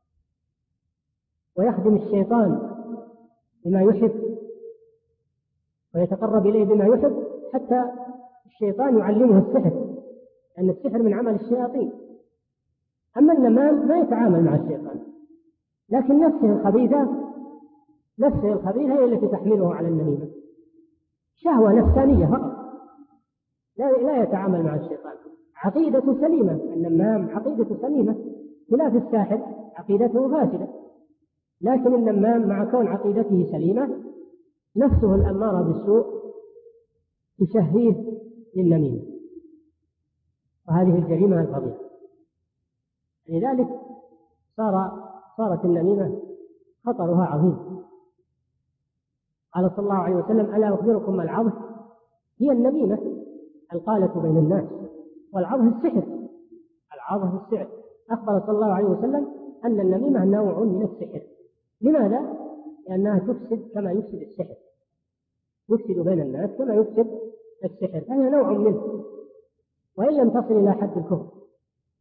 ويخدم الشيطان بما يحب ويتقرب إليه بما يحب، حتى الشيطان يعلمه السحر، لأن السحر من عمل الشياطين. أما النمام ما يتعامل مع الشيطان، لكن نفسه الخبيثة نفسه الخبيثة هي التي تحمله على النميمة، شهوة نفسانية فقط، لا لا يتعامل مع الشيطان. عقيدة سليمة، النمام عقيدة سليمة، خلاف الساحر عقيدته فاسدة. لكن النمام مع كون عقيدته سليمة نفسه الأمارة بالسوء تشهيه للنميمة، وهذه الجريمة الفظيعة. لذلك صار صارت النميمة خطرها عظيم. قال صلى الله عليه وسلم: ألا أخبركم ما العظه؟ هي النميمة، القالة بين الناس، والعظه السحر، العظه السحر. أخبر صلى الله عليه وسلم أن النميمة نوع من السحر. لماذا؟ لأنها تفسد كما يفسد السحر، يفسد بين الناس كما يفسد السحر، فهي نوع منه، وإن لم تصل إلى حد الكفر،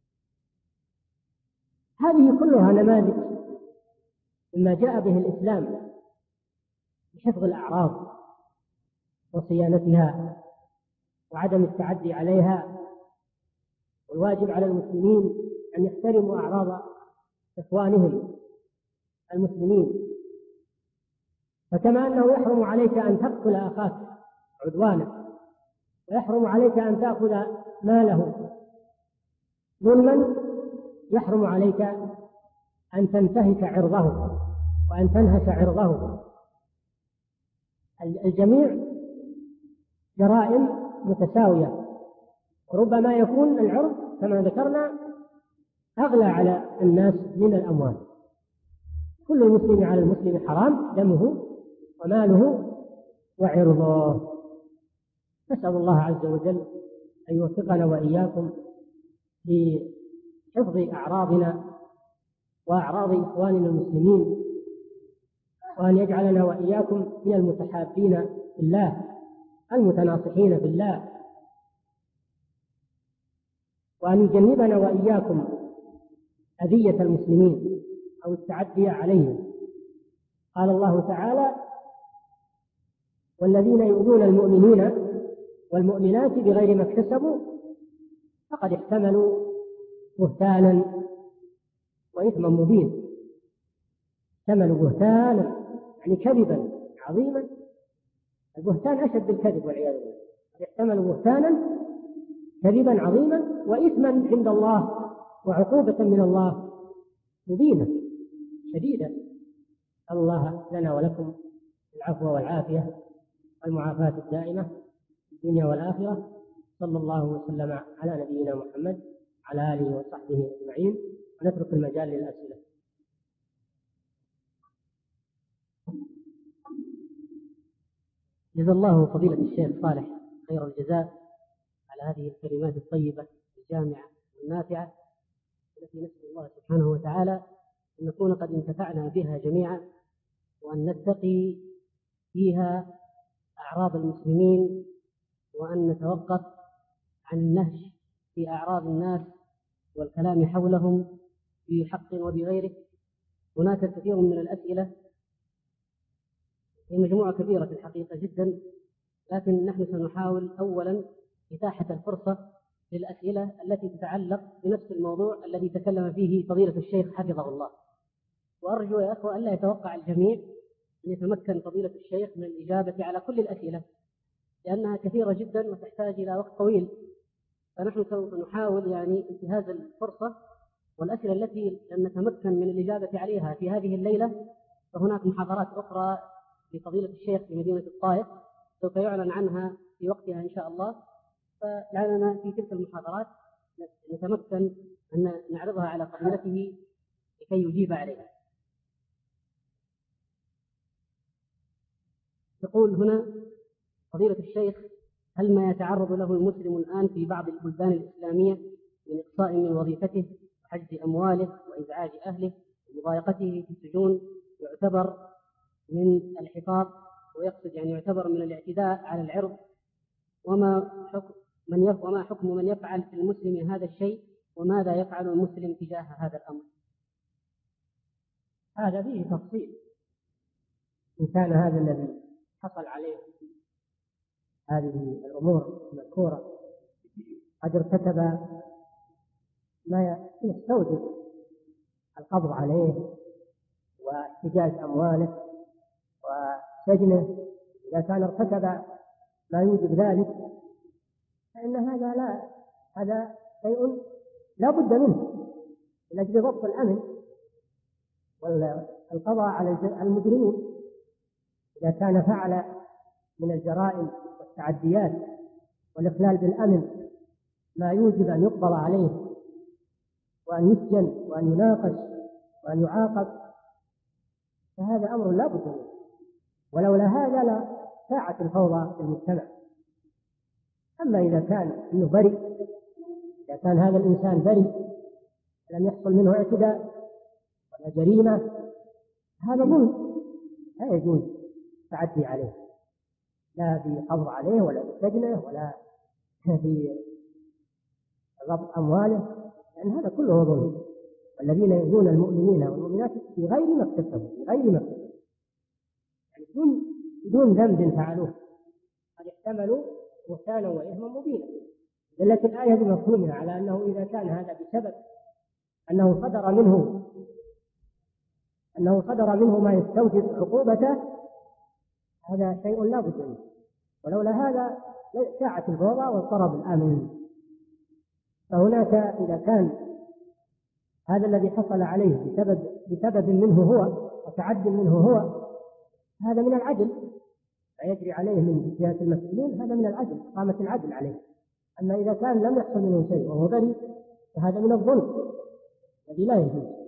هذه كلها نماذج مما جاء به الإسلام بحفظ الأعراض وصيانتها وعدم التعدي عليها. والواجب على المسلمين أن يحترموا أعراض إخوانهم المسلمين، فكما أنه يحرم عليك أن تقتل أخاك عدوانا، ويحرم عليك أن تأخذ ماله ظلما، يحرم عليك أن تنتهك عرضه وأن تنهش عرضه. الجميع جرائم متساوية، وربما يكون العرض كما ذكرنا أغلى على الناس من الأموال. كل المسلم على المسلم حرام دمه وماله وعرضه. نسأل الله عز وجل أن يوفقنا وإياكم لحفظ أعراضنا وأعراض إخواننا المسلمين، وأن يجعلنا وإياكم من المتحابين في الله المتناصحين في الله، وأن يجنبنا وإياكم أذية المسلمين أو التعدي عليهم. قال الله تعالى: والذين يؤذون المؤمنين والمؤمنات بغير ما اكتسبوا فقد احتملوا بهتانا وإثما مبين. احتملوا بهتانا يعني كذبا عظيما. البهتان أشد الكذب والعياذ بالله. احتملوا بهتانا كذبا عظيما وإثما عند الله وعقوبة من الله مبينة شديدة. الله لنا ولكم العفو والعافية والمعافاة الدائمة في الدنيا والآخرة. صلى الله وسلم على نبينا محمد على آله وصحبه أجمعين، ونترك المجال للأسئلة. جزا الله فضيلة الشيخ صالح خير الجزاء على هذه الكلمات الطيبة الجامعة والنافعة، التي نسأل الله سبحانه وتعالى أن نكون قد انتفعنا بها جميعا، وأن نتقي فيها أعراض المسلمين، وأن نتوقف عن النهش في أعراض الناس والكلام حولهم بحق وبغيره. هناك كثير من الأسئلة، هي مجموعة كبيرة في الحقيقة جدا، لكن نحن سنحاول أولا إتاحة الفرصة للأسئلة التي تتعلق بنفس الموضوع الذي تكلم فيه فضيلة الشيخ حفظه الله. وأرجو يا أخوة ألا يتوقع الجميع أن يتمكن فضيلة الشيخ من الإجابة على كل الأسئلة، لأنها كثيرة جدا وتحتاج إلى وقت طويل. فنحن سوف نحاول يعني انتهاز الفرصة، والأسئلة التي لم نتمكن من الإجابة عليها في هذه الليلة فهناك محاضرات أخرى لفضيلة الشيخ في مدينة الطائف سوف يعلن عنها في وقتها إن شاء الله، فلعلنا في تلك المحاضرات نتمكن أن نعرضها على فضيلته لكي يجيب عليها. يقول هنا فضيلة الشيخ: هل ما يتعرض له المسلم الآن في بعض البلدان الإسلامية من إقصاء من وظيفته وحجز أمواله وإزعاج أهله ومضايقته في السجون يعتبر من الحفاظ، ويقصد يعني يعتبر من الاعتداء على العرض؟ وما حكم من يف... وما حكم من يفعل في المسلم هذا الشيء، وماذا يفعل المسلم تجاه هذا الأمر؟ هذا فيه تفصيل. إن كان هذا الذي حصل عليه هذه الأمور المذكورة قد ارتكب ما يستوجب القبض عليه واحتجاز أمواله وسجنه، إذا كان ارتكب ما يوجب ذلك فإن هذا لا هذا شيء لا بد منه من أجل ضبط الأمن والقضاء على المجرمين. إذا كان فعل من الجرائم والتعديات والإخلال بالأمن ما يوجب أن يقبض عليه وأن يسجن وأن يناقش وأن يعاقب، فهذا أمر لا بد منه، ولولا هذا لا ساعة الفوضى في المجتمع. أما إذا كان إنه بريء، إذا كان هذا الإنسان بريء لم يحصل منه اعتداء ولا جريمة، هذا ظلم لا يجوز التعدي عليه، لا بقبض عليه ولا بسجنه ولا بضبط أمواله، لأن هذا كله ظلم. والذين يؤذون المؤمنين والمؤمنات بغير ما اكتسبوا بغير ما اكتسبوا يعني بدون بدون ذنب فعلوه قد احتملوا بهتانا وإثما مبينا. دلت الآية بمفهومها على أنه إذا كان هذا بسبب أنه صدر منه أنه صدر منه ما يستوجب عقوبته هذا شيء لا بد منه، ولولا هذا شاعت الفوضى واضطرب الأمن. فهناك إذا كان هذا الذي حصل عليه بسبب بسبب منه هو وتعد منه هو هذا من العدل فيجري عليه من جهة المسؤولين، هذا من العدل قامت العدل عليه. أما إذا كان لم يحصل منه شيء وهو بريء فهذا من الظلم الذي لا يجوز.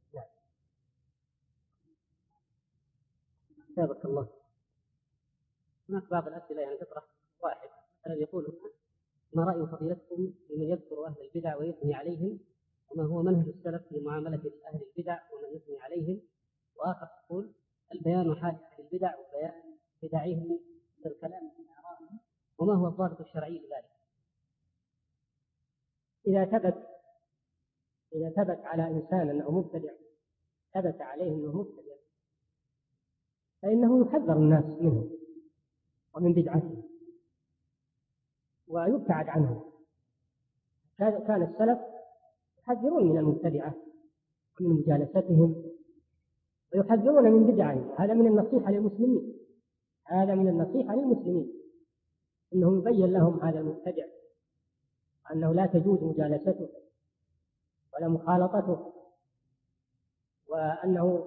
سابق الله. هناك بعض الأسئلة يعني تطرح واحد الذي يقول ما رأي فضيلتكم لمن يذكر أهل البدع ويثني عليهم، وما هو منهج السلف في معاملة أهل البدع ومن يثني عليهم؟ وآخر يقول البيان حال أهل البدع وبيان بدعهم بالكلام في أعراضهم، وما هو الضابط الشرعي لذلك؟ إذا ثبت إذا ثبت على إنسان أنه مبتدع ثبت عليه أنه مبتدع فإنه يحذر الناس منه ومن بدعته ويبتعد عنه. كان السلف يحذرون من المبتدعة ومن مجالستهم ويحذرون من بدعهم. هذا من النصيحة للمسلمين هذا من النصيحة للمسلمين أنه يبين لهم هذا المبتدع أنه لا تجوز مجالسته ولا مخالطته، وأنه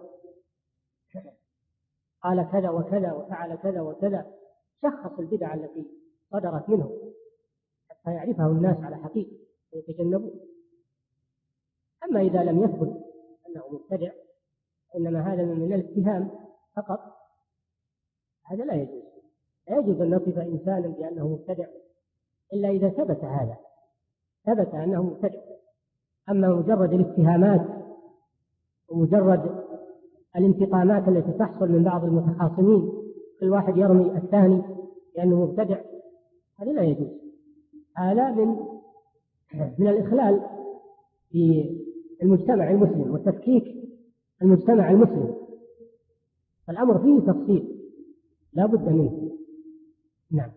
قال كذا وكذا وفعل كذا وكذا، شخص البدع التي صدرت منه حتى يعرفه الناس على حقيقة ويتجنبوه. أما إذا لم يثبت أنه مبتدع إنما هذا من الاتهام فقط، هذا لا يجوز. لا يجوز أن نصف إنسانا بأنه مبتدع إلا إذا ثبت هذا ثبت أنه مبتدع. أما مجرد الاتهامات ومجرد الانتقامات التي تحصل من بعض المتخاصمين كل واحد يرمي الثاني لأنه مبتدع، هذا لا يجوز. هذا من من الإخلال في المجتمع المسلم وتفكيك المجتمع المسلم. الأمر فيه تفصيل لا بد منه. نعم.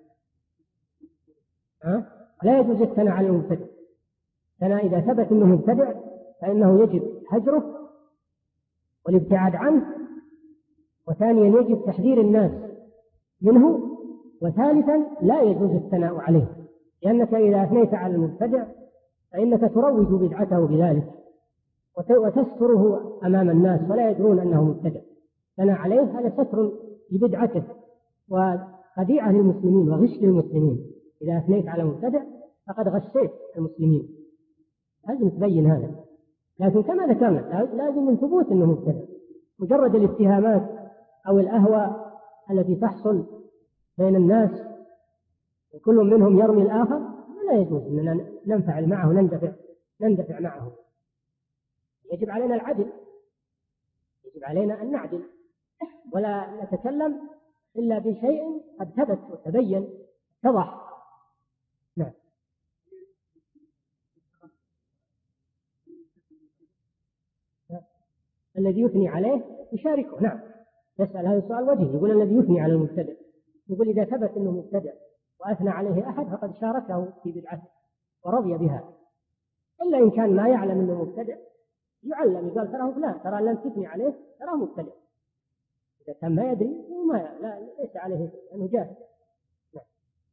أه؟ لا يجوز الثناء على المبتدع. الثناء إذا ثبت أنه مبتدع فإنه يجب هجره والابتعاد عنه، وثانيا يجب تحذير الناس منه، وثالثا لا يجوز الثناء عليه، لأنك إذا أثنيت على المبتدع فإنك تروج بدعته بذلك وتستره أمام الناس ولا يدرون أنه مبتدع. ثناء عليه هذا ستر لبدعته وخديعة للمسلمين وغش للمسلمين. إذا أثنيت على مبتدع فقد غشيت المسلمين، لازم تبين هذا. لكن كما ذكرنا لازم من ثبوت أنه مبتدع. مجرد الاتهامات أو الأهواء التي تحصل بين الناس وكل منهم يرمي الآخر لا يجوز أننا ننفعل معه نندفع نندفع معه. يجب علينا العدل، يجب علينا أن نعدل ولا نتكلم إلا بشيء قد ثبت وتبين اتضح. نعم. الذي يثني عليه يشاركه. نعم. يسأل هذا السؤال وجهي، يقول الذي يثني على المبتدع، يقول إذا ثبت أنه مبتدع وأثنى عليه أحد فقد شاركه في بدعته ورضي بها، إلا إن كان ما يعلم أنه مبتدع يعلم، يقال تراه لا ترى لن تثني عليه تراه مبتدع. إذا كان ما يدري وما لا ليس عليه أنه جاهل. نعم.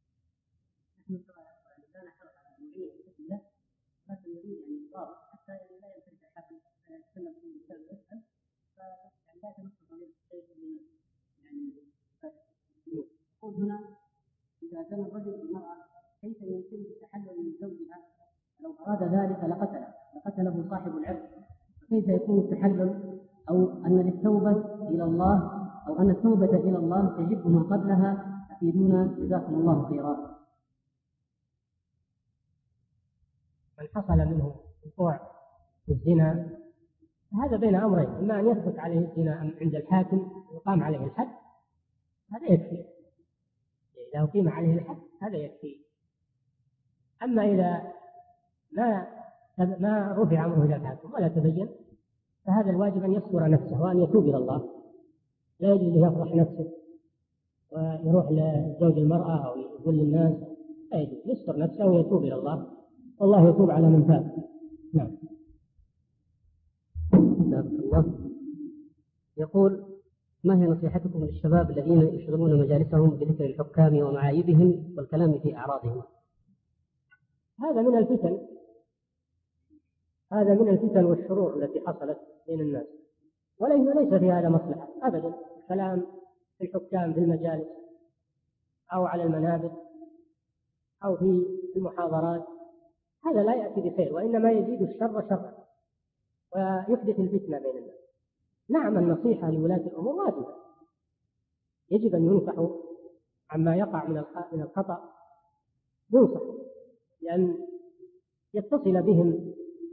هنا إذا كان الرجل المرأة كيف يمكن التحلل من زوجها؟ لو أراد ذلك لقتله لقتله صاحب العرض، كيف يكون التحلل؟ أو أن التوبة إلى الله أو أن التوبة إلى الله تجب من قبلها؟ أفيدونا جزاكم الله خيرا. من حصل منه وقوع الزنا هذا بين أمرين، إما أن يثبت عليه الزنا عند الحاكم ويقام عليه الحد، هذا يكفي. إذا أقيم عليه الحد هذا يكفي. أما إذا ما ما رفع أمره إلى الحاكم ولا تبين فهذا الواجب أن يستر نفسه وأن يتوب إلى الله، لا يجوز له يفضح نفسه ويروح لزوج المرأة أو يقول للناس، لا يجوز، يستر نفسه ويتوب إلى الله، والله يتوب على من تاب. نعم. الله يقول: ما هي نصيحتكم للشباب الذين يشغلون مجالسهم بذكر الحكام ومعايبهم والكلام في أعراضهم؟ هذا من الفتن، هذا من الفتن والشرور التي حصلت بين الناس، وليس ليس في هذا مصلحة أبدا. الكلام في الحكام في المجالس أو على المنابر أو في المحاضرات هذا لا يأتي بخير، وإنما يزيد الشر شرا ويحدث الفتنة بين الناس. نعم، النصيحة لولاة الأمور واجبة، يجب أن ينصحوا عما يقع من الخطأ، ينصحوا لأن يتصل بهم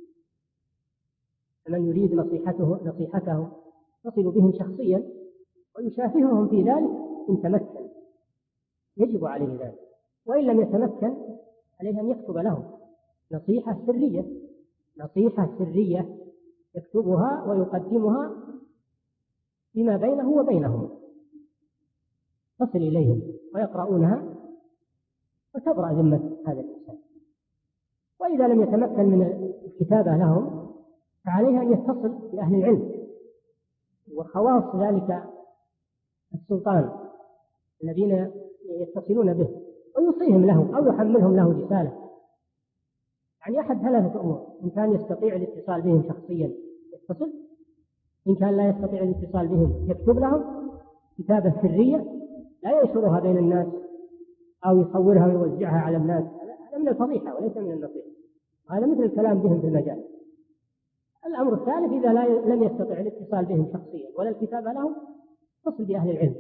من يريد نصيحته نصيحته يتصل بهم شخصيا ويشافههم في ذلك إن تمكن، يجب عليه ذلك، وإن لم يتمكن عليه أن يكتب لهم نصيحة سرية، نصيحة سرية يكتبها ويقدمها فيما بينه وبينهم، تصل إليهم ويقرؤونها وتبرأ ذمة هذا الإنسان. وإذا لم يتمكن من الكتابة لهم فعليه أن يتصل بأهل العلم وخواص ذلك السلطان الذين يتصلون به ويوصيهم له أو يحملهم له رسالة. يعني أحد ثلاثة أمور: إن كان يستطيع الاتصال بهم شخصيا يتصل، إن كان لا يستطيع الاتصال بهم يكتب لهم كتابة سرية لا ينشرها بين الناس أو يصورها ويوزعها على الناس، هذا من الفضيحة وليس من النصيحة، هذا مثل الكلام بهم في المجال. الأمر الثالث: إذا لم يستطع الاتصال بهم شخصيا ولا الكتابة لهم يتصل بأهل العلم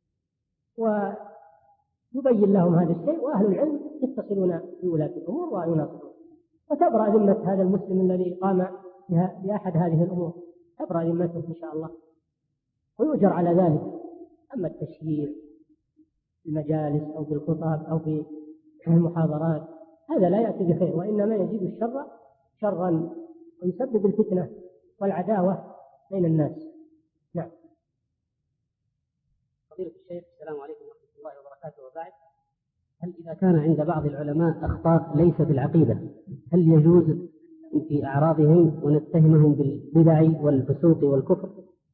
ويبين لهم هذا الشيء، وأهل العلم يتصلون بولاة الأمور ويناصرون، وتبرأ ذمة هذا المسلم الذي قام بأحد هذه الأمور، تبرأ ذمته إن شاء الله ويؤجر على ذلك. أما التشهير في المجالس أو في الخطب أو في المحاضرات هذا لا يأتي بخير، وإنما يزيد الشر شرا ويسبب الفتنة والعداوة بين الناس. نعم. فضيلة الشيخ، السلام عليكم ورحمة الله وبركاته. وبعد، هل إذا كان عند بعض العلماء أخطاء ليس في العقيدة هل يجوز في أعراضهم ونتهمهم بالبدع والفسوق والكفر؟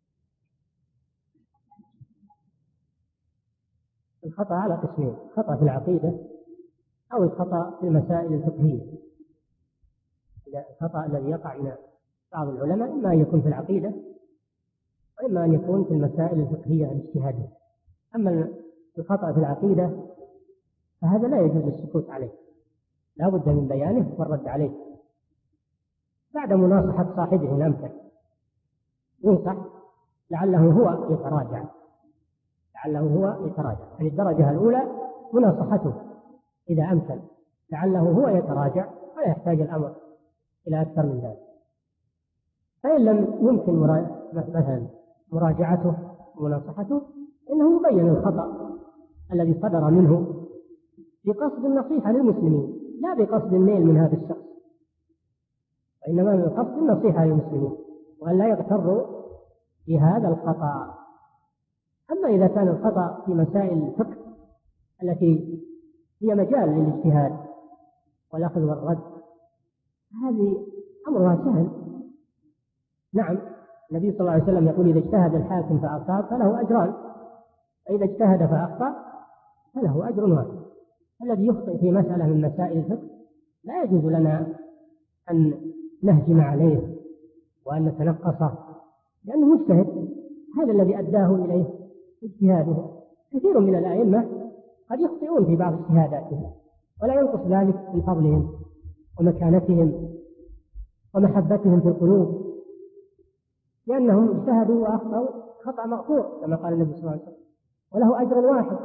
الخطأ على قسمين: خطأ في العقيدة أو الخطأ في المسائل الفقهية. الخطأ الذي يقع من بعض العلماء إما أن يكون في العقيدة وإما أن يكون في المسائل الفقهية الاجتهادية. أما الخطأ في العقيدة فهذا لا يجوز السكوت عليه، لا بد من بيانه والرد عليه بعد مناصحة صاحبه الأمثل، ينصح لعله هو يتراجع، لعله هو يتراجع. يعني الدرجة الأولى مناصحته إذا أمثل، لعله هو يتراجع ولا يحتاج الأمر إلى أكثر من ذلك. فإن لم يمكن مثلا مراجعته ومناصحته إنه يبين الخطأ الذي صدر منه بقصد النصيحة للمسلمين لا بقصد النيل من هذا الشخص، وإنما من قصد النصيحة للمسلمين وأن لا يغتروا بهذا الخطأ. أما إذا كان الخطأ في مسائل الفقه التي هي مجال للاجتهاد والأخذ والرد هذه أمرها سهل. نعم، النبي صلى الله عليه وسلم يقول: إذا اجتهد الحاكم فأصاب فله أجران، وإذا اجتهد فأخطأ فله أجر واحد. الذي يخطئ في مسألة من مسائل الفقه لا يجوز لنا أن نهجم عليه وأن نتنقصه لأنه مجتهد، هذا الذي أداه إليه اجتهاده. كثير من الأئمة قد يخطئون في بعض اجتهاداتهم ولا ينقص ذلك من فضلهم ومكانتهم ومحبتهم في القلوب، لأنهم اجتهدوا وأخطأوا خطأ مغفور كما قال النبي صلى الله عليه وسلم، وله أجر واحد.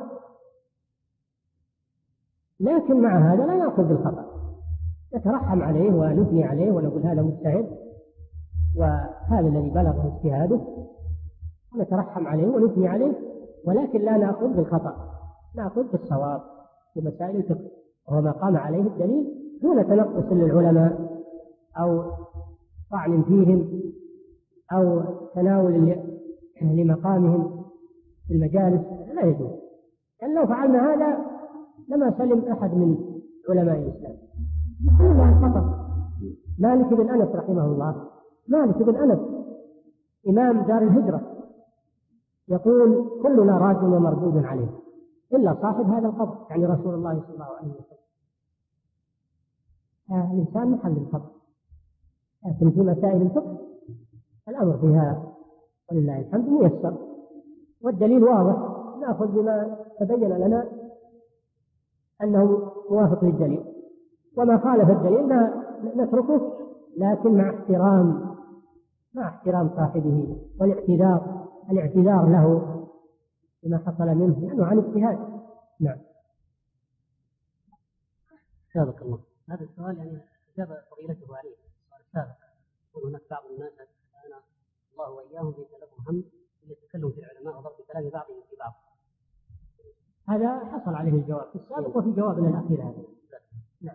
لكن مع هذا لا نأخذ بالخطأ، نترحم عليه ونثني عليه ونقول هذا مجتهد وهذا الذي بلغه اجتهاده، ونترحم عليه ونثني عليه، ولكن لا نأخذ بالخطأ، نأخذ بالصواب في مسائل الفقه وهو ما قام عليه الدليل دون تنقص للعلماء أو طعن فيهم أو تناول لمقامهم في المجالس لا يجوز، لأن لو فعلنا هذا لما سلم أحد من علماء الإسلام. الله خطأ. مالك بن أنس رحمه الله، مالك بن أنس إمام دار الهجرة يقول كلنا راج ومردود عليه إلا صاحب هذا القبر، يعني رسول الله صلى الله عليه وسلم. آه الإنسان محل الخطأ، لكن في مسائل الفقه الأمر فيها ولله الحمد ميسر، والدليل واضح، نأخذ بما تبين لنا أنه موافق للدليل، وما خالف الدليل نتركه، لكن مع احترام مع احترام صاحبه والاعتذار الاعتذار له بما حصل منه لأنه عن اجتهاد. نعم. سابق الله هذا السؤال يعني أجاب فضيلته عليه السؤال السابق، يقول هناك بعض الناس أنا الله وإياهم ليس لهم هم إلا التكلم في العلماء وضرب كلام بعضهم في بعض. هذا حصل عليه الجواب في السابق وفي جوابنا الأخير هذا. نعم.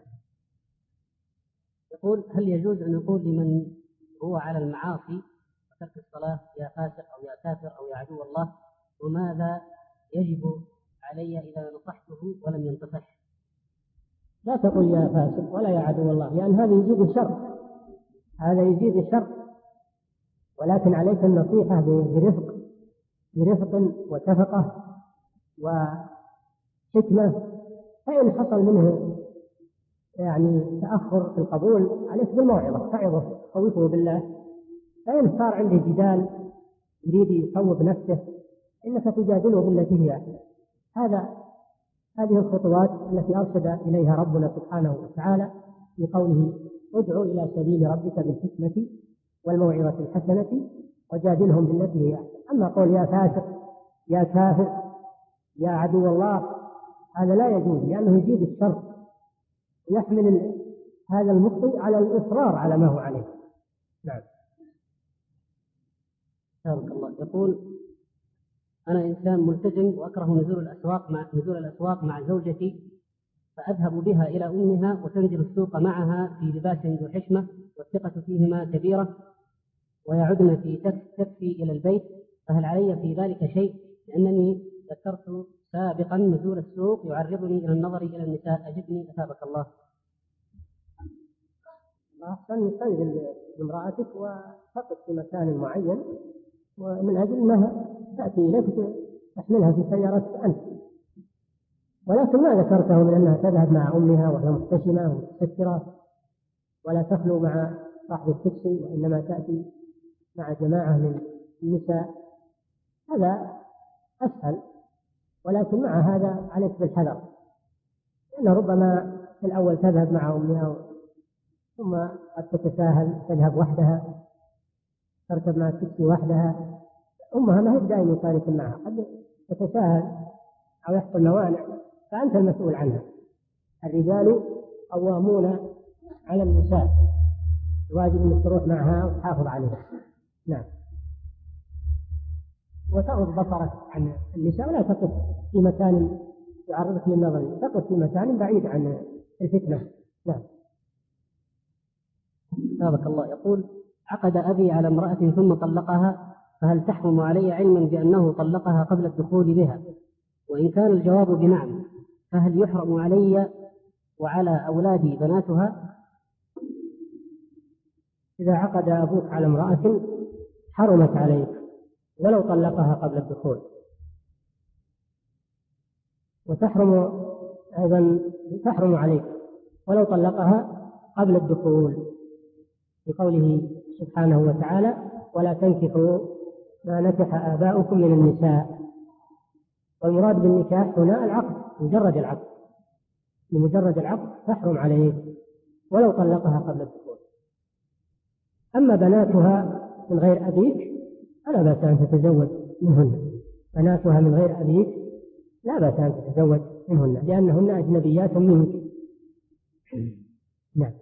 يقول هل يجوز أن نقول لمن هو على المعاصي وترك الصلاة يا فاسق أو يا كافر أو يا عدو الله، وماذا يجب علي إذا نصحته ولم ينتصح؟ لا تقل يا فاسق ولا يا عدو الله، لأن هذا يزيد الشر، هذا يزيد الشر، ولكن عليك النصيحة برفق برفق وشفقة وحكمة. فإن حصل منه يعني تأخر في القبول عليك بالموعظة، تعظه خوفه بالله. فإن صار عنده جدال يريد يصوب نفسه إنك تجادله بالتي هي أحسن. هذا هذه الخطوات التي أرشد إليها ربنا سبحانه وتعالى في قوله ادعو إلى سبيل ربك بالحكمة والموعظة الحسنة وجادلهم بالتي هي أحسن. أما قول يا فاسق يا كافر يا عدو الله هذا لا يجوز، لأنه يزيد الشر ويحمل هذا المخطئ على الإصرار على ما هو عليه. نعم. سابق الله يقول أنا إنسان ملتزم وأكره نزول الأسواق مع نزول الأسواق مع زوجتي، فأذهب بها إلى أمها وتنزل السوق معها في لباس ذو حشمة والثقة فيهما كبيرة، ويعدن في تكفي إلى البيت، فهل علي في ذلك شيء؟ لأنني ذكرت سابقا نزول السوق يعرضني إلى النظر إلى النساء، أجبني أثابك الله. أحسن تنزل بامرأتك وتقف في مكان معين، ومن أجل أنها تأتي إليك تحملها في سيارتك أنت، ولكن ما ذكرته من أنها تذهب مع أمها وهي محتشمة ومتسترة ولا تخلو مع صاحب التاكسي، وإنما تأتي مع جماعة من النساء، هذا أسهل. ولكن مع هذا عليك بالحذر، لأن ربما في الأول تذهب مع أمها ثم قد تتساهل تذهب وحدها، تركب مع التاكسي وحدها، أمها ما هي دائما يشارك معها، قد تتساهل أو يحصل موانع، فأنت المسؤول عنها. الرجال قوامون على النساء، الواجب أنك تروح معها وتحافظ عليها. نعم. وتغض بصرك عن النساء ولا تقف في مكان يعرضك للنظر، تقف في مكان بعيد عن الفتنة. نعم. سابق الله يقول عقد أبي على امرأة ثم طلقها، فهل تحرم علي علما بأنه طلقها قبل الدخول بها؟ وإن كان الجواب بنعم فهل يحرم علي وعلى أولادي بناتها؟ إذا عقد أبوك على امرأة حرمت عليك ولو طلقها قبل الدخول، وتحرم أيضا تحرم عليك ولو طلقها قبل الدخول، بقوله سبحانه وتعالى ولا تنكحوا ما نكح آباؤكم من النساء. والمراد بالنكاح هنا العقد، مجرد العقد، بمجرد العقد تحرم عليك ولو طلقها قبل الدخول. أما بناتها من غير أبيك فلا بأس أن تتزوج منهن، بناتها من غير أبيك لا بأس أن تتزوج منهن لأنهن أجنبيات منك. نعم.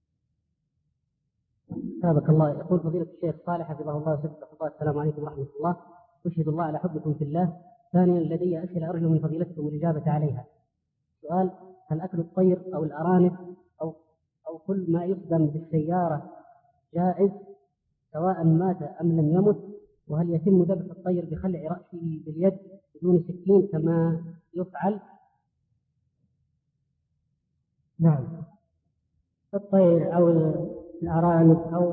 سابق الله يقول فضيلة الشيخ صالح حفظه الله وسلم السلام عليكم ورحمة الله، أشهد الله على حبكم في الله. ثانيا لدي أسئلة أرجو من فضيلتكم الإجابة عليها. سؤال: هل أكل الطير أو الأرانب أو أو كل ما يقدم بالسيارة جائز سواء مات أم لم يمت؟ وهل يتم ذبح الطير بخلع رأسه باليد بدون سكين كما يفعل؟ نعم، الطير أو الأرانب أو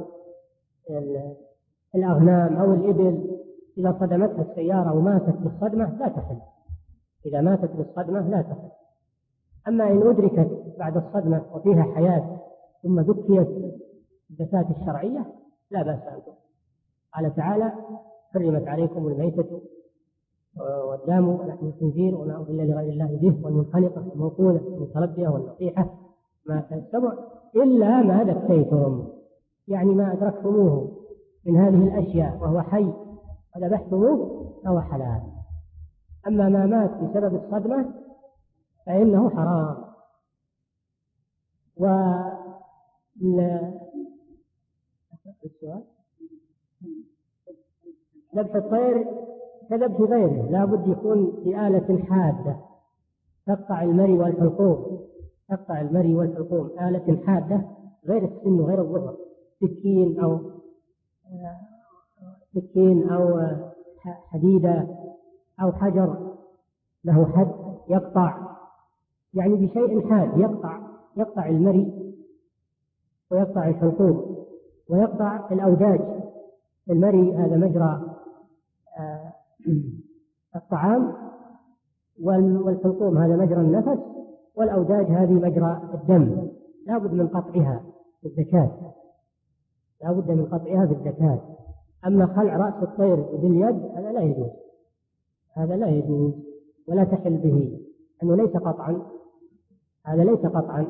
الأغنام أو الإبل إذا صدمتها السيارة وماتت بالصدمة لا تحل. إذا ماتت بالصدمة لا تحل. أما إن أدركت بعد الصدمة وفيها حياة ثم ذكيت بالذكاة الشرعية لا بأس أن تحل. قال تعالى: حرمت عليكم الميتة والدم ولحم الخنزير وما أهل لغير الله به والمنخنقة والموقوذة والمتردية والنطيحة ما السبع إلا ما ذكيتم، يعني ما أدركتموه من هذه الأشياء وهو حي وذبحتموه فهو حلال. أما ما مات بسبب الصدمة فإنه حرام. و ذبح الطير كذبح غيره لا بد يكون في آلة حادة تقطع المري والحلقوم، تقطع المري والحلقوم، آلة حادة غير السن وغير الظفر، سكين أو سكين أو حديدة أو حجر له حد يقطع، يعني بشيء حاد يقطع يقطع المري ويقطع الحلقوم ويقطع الأوداج. المري هذا مجرى الطعام، والحلقوم هذا مجرى النفس، والأوداج هذه مجرى الدم، لا بد من قطعها بالزكاة، لا بد من قطعها بالزكاة. أما خلع رأس الطير باليد هذا لا يجوز، هذا لا يجوز ولا تحل به، أنه ليس قطعا، هذا ليس قطعا،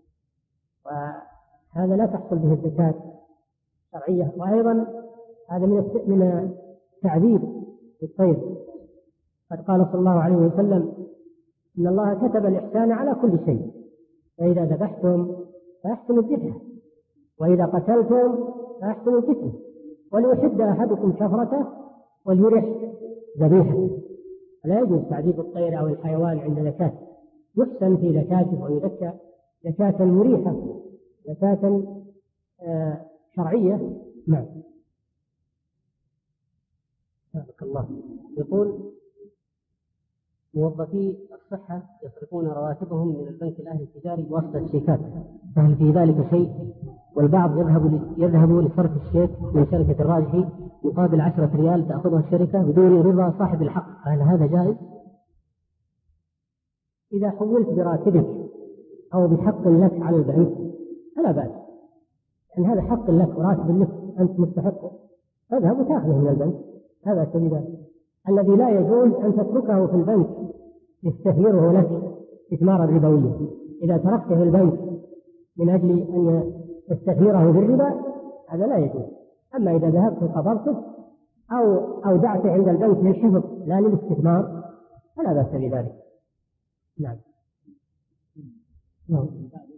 وهذا لا تحصل به الزكاة الشرعية. وأيضا هذا من من تعذيب الطير. قد قال صلى الله عليه وسلم: إن الله كتب الإحسان على كل شيء، فإذا ذبحتم فأحسنوا الذبح، وإذا قتلتم فأحسنوا القتل، وليحد أحدكم شفرته وليرح ذبيحته. لا يجوز تعذيب الطير أو الحيوان عند ذكاة، يحسن في ذكاته ويذكى زكاة مريحة، زكاة آه شرعية. نعم. بارك الله. يقول: موظفي الصحة يصرفون رواتبهم من البنك الأهلي التجاري بواسطة الشيكات، فهل في ذلك شيء؟ والبعض يذهب يذهب لصرف الشيك من شركة الراجحي مقابل عشرة ريال تأخذها الشركة بدون رضا صاحب الحق، هل هذا جائز؟ إذا حولت براتبك أو بحق لك على البنك فلا بأس، أن هذا حق لك وراتب لك أنت مستحقه، تذهب وتأخذه من البنك، هذا سبيل. الذي لا يجوز أن تتركه في البنك يستثمره لك استثمارا ربويا. إذا تركته في البنك من أجل أن يستثمره بالربا هذا لا يجوز. أما إذا ذهبت وقبضته أو أودعته عند البنك للحفظ لا للاستثمار فلا بأس بذلك. نعم. نعم.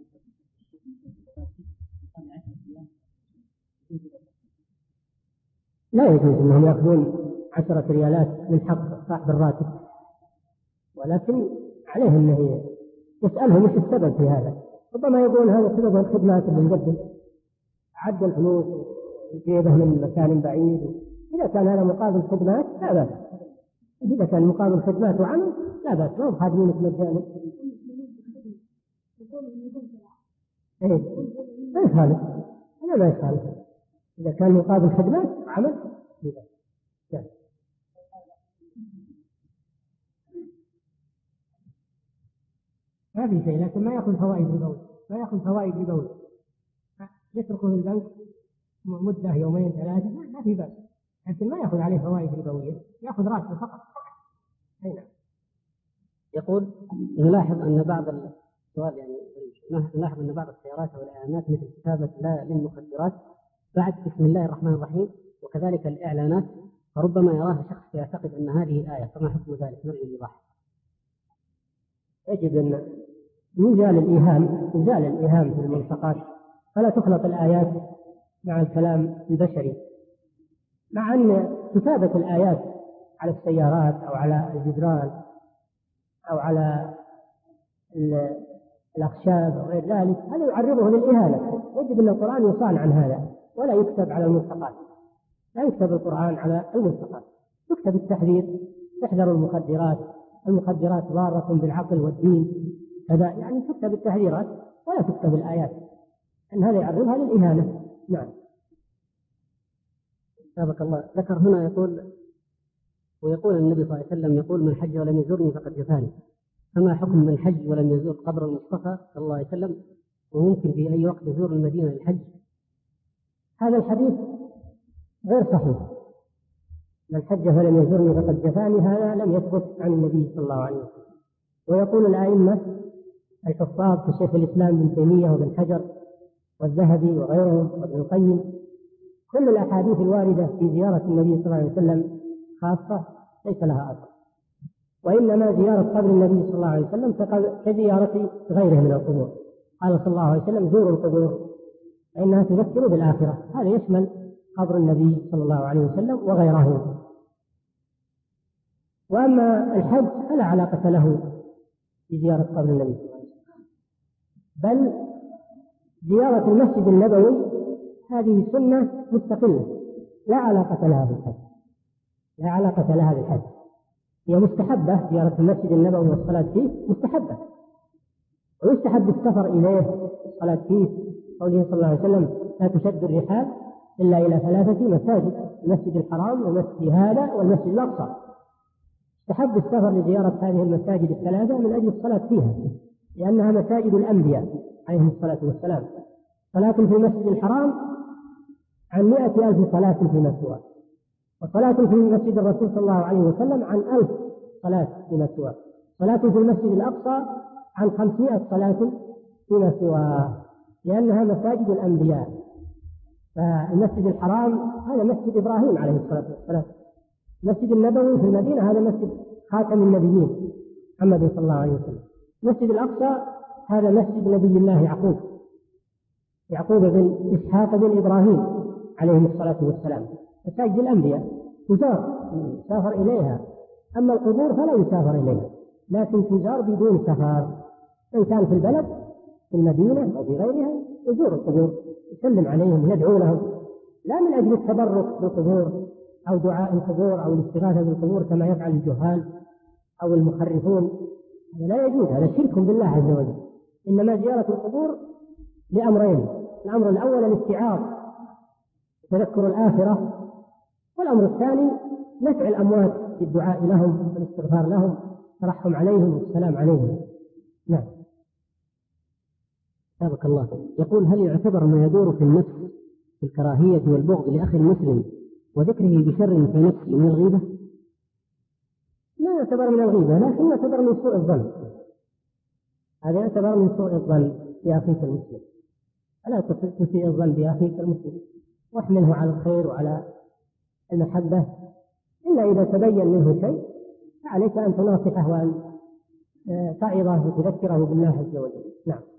لا يجوز أنهم يأخذون عشرة ريالات من حق صاحب الراتب، ولكن عليه أنه يسألهم وش السبب في هذا. ربما يقول هذا سبب الخدمات اللي نقدم، عد الفلوس وجيبه من مكان بعيد. إذا كان هذا مقابل خدمات لا بأس، إذا كان مقابل خدمات وعمل لا بأس، ما هو خادمينك مجانا. إيه ما يخالف، أنا ما يخالف إذا كان مقابل خدمات وعمل لا. ما في شيء، لكن ما يأخذ فوائد ربوية، ما يأخذ فوائد ربوية، يتركه في البنك مدة يومين ثلاثة ما في بأس، لكن ما يأخذ عليه فوائد ربوية، يأخذ راتبه فقط. هنا يقول: نلاحظ أن بعض السؤال يعني نلاحظ أن بعض السيارات والإعلانات مثل كتابة لا للمخدرات بعد بسم الله الرحمن الرحيم، وكذلك الإعلانات، فربما يراها شخص يعتقد أن هذه الآية، فما حكم ذلك؟ نرجو الإيضاح. يجب أن يزال الإيهام، يزال الإيهام في الملصقات، فلا تخلط الآيات مع الكلام البشري، مع أن كتابة الآيات على السيارات أو على الجدران أو على الأخشاب أو غير ذلك هذا يعرضه للإهانة. يجب أن القرآن يصان عن هذا ولا يكتب على الملصقات. لا يكتب القرآن على الملصقات، يكتب التحذير: احذروا المخدرات، المخدرات ضارة بالعقل والدين كذا، يعني تكتب التحذيرات ولا تكتب الآيات، أن هذا يعرضها للإهانة. نعم. سابق الله ذكر هنا يقول ويقول النبي صلى الله عليه وسلم يقول: من حج ولم يزورني فقد جفاني. فما حكم من حج ولم يزور قبر المصطفى صلى الله عليه وسلم وممكن في أي وقت يزور المدينة للحج؟ هذا الحديث غير صحيح. من حج فلم يزورني فقد جفاني، هذا لم يثبت عن النبي صلى الله عليه وسلم. ويقول الأئمة الحفاظ كشيخ الإسلام ابن تيمية وابن حجر والذهبي وغيرهم وابن القيم: كل الأحاديث الواردة في زيارة النبي صلى الله عليه وسلم خاصة ليس لها أثر، وإنما زيارة قبر النبي صلى الله عليه وسلم كزيارة غيره من القبور. قال صلى الله عليه وسلم: زوروا القبور فإنها تذكر بالآخرة. هذا يشمل قبر النبي صلى الله عليه وسلم وغيره. وأما الحج فلا علاقة له بزيارة قبر النبي صلى الله عليه وسلم، بل زيارة المسجد النبوي هذه سنة مستقلة لا علاقة لها بالحج، لا علاقة لها بالحج، هي مستحبة. زيارة المسجد النبوي والصلاة فيه مستحبة، ويستحب السفر إليه والصلاة فيه. قوله صلى الله عليه وسلم: لا تشد الرحال إلا إلى ثلاثة مساجد: المسجد الحرام ومسجد هذا والمسجد الأقصى. استحب السفر لزيارة هذه المساجد الثلاثة من أجل الصلاة فيها، لأنها مساجد الأنبياء عليهم الصلاة والسلام. صلاة في المسجد الحرام عن مئة ألف صلاة فيما سواه، وصلاة في مسجد الرسول صلى الله عليه وسلم عن ألف صلاة فيما سواه، صلاة في المسجد الأقصى عن خمسمائة صلاة فيما سواه، لأنها مساجد الأنبياء. فالمسجد الحرام هذا مسجد إبراهيم عليه الصلاة والسلام، المسجد النبوي في المدينة هذا مسجد خاتم النبيين محمد صلى الله عليه وسلم. المسجد الأقصى هذا مسجد نبي الله يعقوب يعقوب بن إسحاق بن إبراهيم عليه الصلاة والسلام. مساجد الأنبياء تزار، يسافر إليها. أما القبور فلا يسافر إليها، لكن تزار بدون سفر. إن كان في البلد في المدينة أو في غيرها يزور القبور، يسلم عليهم، يدعو لهم، لا من أجل التبرك بالقبور أو دعاء القبور أو الاستغاثة بالقبور كما يفعل الجهال أو المخرفون. هذا لا يجوز، هذا شرك بالله عز وجل. إنما زيارة القبور لأمرين: الأمر الأول الاستعاض تذكر الآخرة، والأمر الثاني نفع الأموات بالدعاء لهم والاستغفار لهم، ترحم عليهم والسلام عليهم. نعم. سابق الله يقول: هل يعتبر ما يدور في النفس في الكراهية والبغض لأخي المسلم وذكره بشر في نفسه من الغيبة؟ لا يعتبر من الغيبة، لكن يعتبر من سوء الظن. هذا يعتبر من سوء الظن بأخيك المسلم. ألا تسيء الظن بأخيك المسلم واحمله على الخير وعلى المحبة، إلا إذا تبين منه شيء فعليك أن تناصحه وأن تعظه وتذكره بالله عز وجل. نعم.